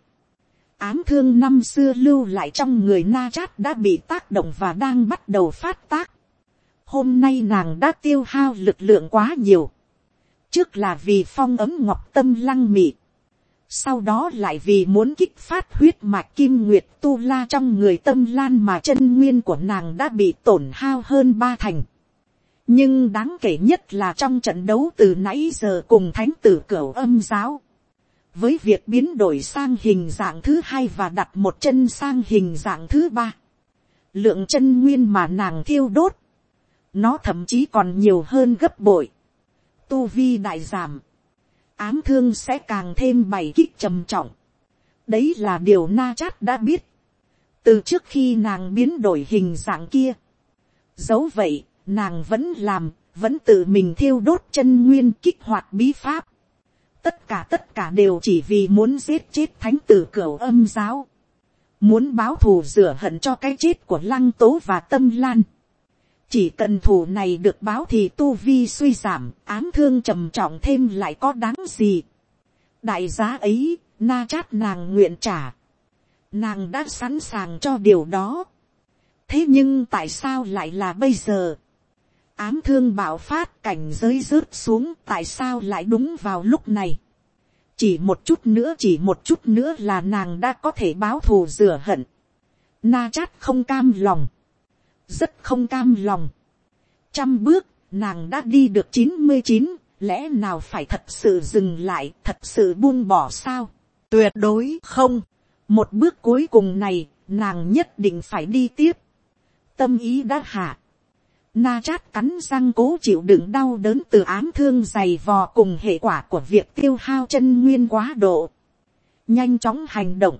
Ám thương năm xưa lưu lại trong người Na Chát đã bị tác động và đang bắt đầu phát tác. Hôm nay nàng đã tiêu hao lực lượng quá nhiều. Trước là vì phong ấm ngọc tâm lăng mị. Sau đó lại vì muốn kích phát huyết mạch kim nguyệt tu la trong người Tâm Lan mà chân nguyên của nàng đã bị tổn hao hơn ba thành. Nhưng đáng kể nhất là trong trận đấu từ nãy giờ cùng thánh tử Cửu Âm giáo. Với việc biến đổi sang hình dạng thứ hai và đặt một chân sang hình dạng thứ ba. Lượng chân nguyên mà nàng thiêu đốt. Nó thậm chí còn nhiều hơn gấp bội. Tu vi đại giảm. Ám thương sẽ càng thêm bày kích trầm trọng. Đấy là điều Na Chát đã biết. Từ trước khi nàng biến đổi hình dạng kia. Dẫu vậy, nàng vẫn làm, vẫn tự mình thiêu đốt chân nguyên kích hoạt bí pháp. Tất cả tất cả đều chỉ vì muốn giết chết thánh tử Cửu Âm giáo. Muốn báo thù rửa hận cho cái chết của Lăng Tố và Tâm Lan. Chỉ cần thù này được báo thì tu vi suy giảm, ám thương trầm trọng thêm lại có đáng gì. Đại giá ấy, Na Chát nàng nguyện trả. Nàng đã sẵn sàng cho điều đó. Thế nhưng tại sao lại là bây giờ? Ám thương bạo phát, cảnh giới rớt xuống, tại sao lại đúng vào lúc này? Chỉ một chút nữa, chỉ một chút nữa là nàng đã có thể báo thù rửa hận. Na Chát không cam lòng. Rất không cam lòng. Trăm bước, nàng đã đi được chín mươi chín, lẽ nào phải thật sự dừng lại, thật sự buông bỏ sao? Tuyệt đối không. Một bước cuối cùng này, nàng nhất định phải đi tiếp. Tâm ý đã hạ. Na Chát cắn răng cố chịu đựng đau đớn từ ám thương dày vò cùng hệ quả của việc tiêu hao chân nguyên quá độ. Nhanh chóng hành động.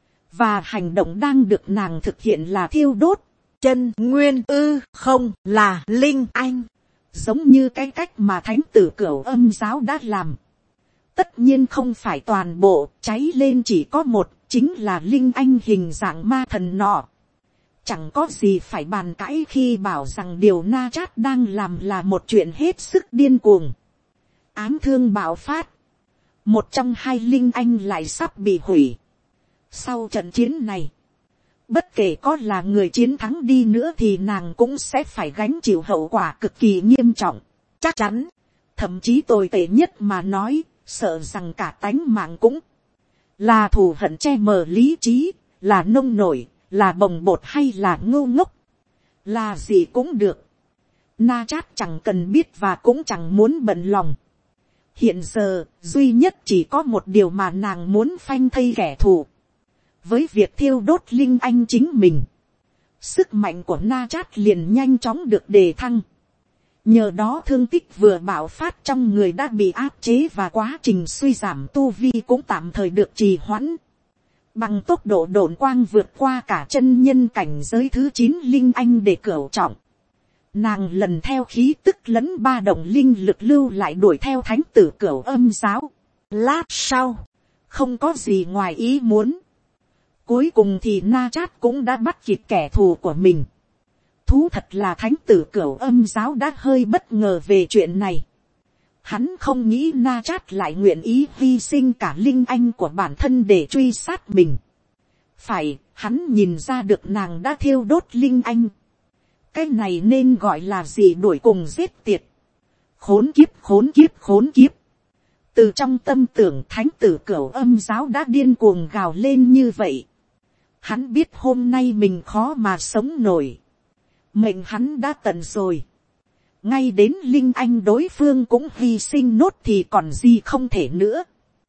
Và hành động đang được nàng thực hiện là thiêu đốt. Chân nguyên ư không là linh anh. Giống như cái cách mà thánh tử Cửu Âm giáo đã làm. Tất nhiên không phải toàn bộ, cháy lên chỉ có một, chính là linh anh hình dạng ma thần nọ. Chẳng có gì phải bàn cãi khi bảo rằng điều Na Chát đang làm là một chuyện hết sức điên cuồng. Ám thương bạo phát. Một trong hai linh anh lại sắp bị hủy. Sau trận chiến này, bất kể có là người chiến thắng đi nữa thì nàng cũng sẽ phải gánh chịu hậu quả cực kỳ nghiêm trọng. Chắc chắn, thậm chí tồi tệ nhất mà nói, sợ rằng cả tánh mạng cũng là thù hận che mờ lý trí, là nông nổi, là bồng bột hay là ngu ngốc, là gì cũng được. Na Chát chẳng cần biết và cũng chẳng muốn bận lòng. Hiện giờ, duy nhất chỉ có một điều mà nàng muốn phanh thây kẻ thù. Với việc thiêu đốt linh anh chính mình, sức mạnh của Na Chát liền nhanh chóng được đề thăng. Nhờ đó thương tích vừa bạo phát trong người đã bị áp chế và quá trình suy giảm tu vi cũng tạm thời được trì hoãn. Bằng tốc độ độn quang vượt qua cả chân nhân cảnh giới thứ chín linh anh để cửu trọng. Nàng lần theo khí tức lẫn ba động linh lực lưu lại đuổi theo thánh tử Cửu Âm giáo. Lát sau, không có gì ngoài ý muốn. Cuối cùng thì Na Chát cũng đã bắt kịp kẻ thù của mình. Thú thật là thánh tử Cửu Âm giáo đã hơi bất ngờ về chuyện này. Hắn không nghĩ Na Chát lại nguyện ý hy sinh cả linh anh của bản thân để truy sát mình. Phải, hắn nhìn ra được nàng đã thiêu đốt linh anh. Cái này nên gọi là gì, đuổi cùng giết tiệt. Khốn kiếp, khốn kiếp, khốn kiếp. Từ trong tâm tưởng thánh tử Cửu Âm giáo đã điên cuồng gào lên như vậy. Hắn biết hôm nay mình khó mà sống nổi. Mệnh hắn đã tận rồi. Ngay đến linh anh đối phương cũng hy sinh nốt thì còn gì không thể nữa.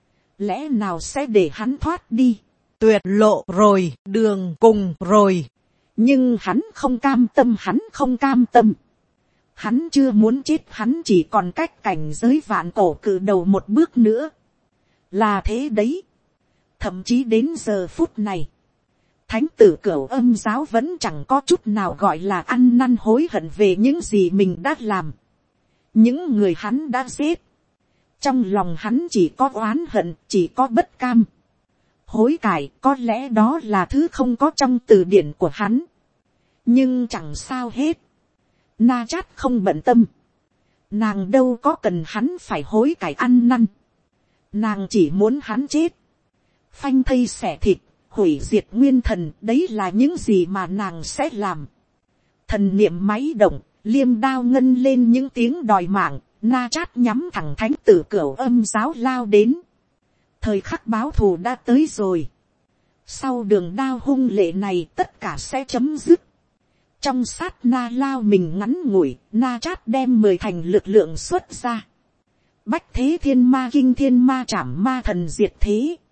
Lẽ nào sẽ để hắn thoát đi? Tuyệt lộ rồi, đường cùng rồi. Nhưng hắn không cam tâm, hắn không cam tâm. Hắn chưa muốn chết, hắn chỉ còn cách cảnh giới vạn cổ cự đầu một bước nữa. Là thế đấy. Thậm chí đến giờ phút này, Thánh tử cửu âm giáo vẫn chẳng có chút nào gọi là ăn năn hối hận về những gì mình đã làm. Những người hắn đã giết. Trong lòng hắn chỉ có oán hận, chỉ có bất cam. Hối cải có lẽ đó là thứ không có trong từ điển của hắn. Nhưng chẳng sao hết. Na Chát không bận tâm. Nàng đâu có cần hắn phải hối cải ăn năn. Nàng chỉ muốn hắn chết. Phanh thây xẻ thịt, hủy diệt nguyên thần, đấy là những gì mà nàng sẽ làm. Thần niệm máy động, liêm đao ngân lên những tiếng đòi mạng. Na Chát nhắm thẳng thánh tử cửu âm giáo lao đến. Thời khắc báo thù đã tới rồi. Sau đường đao hung lệ này tất cả sẽ chấm dứt. Trong sát na lao mình ngắn ngủi, Na Chát đem mười thành lực lượng xuất ra. Bách thế thiên ma kinh thiên ma trảm ma thần diệt thế.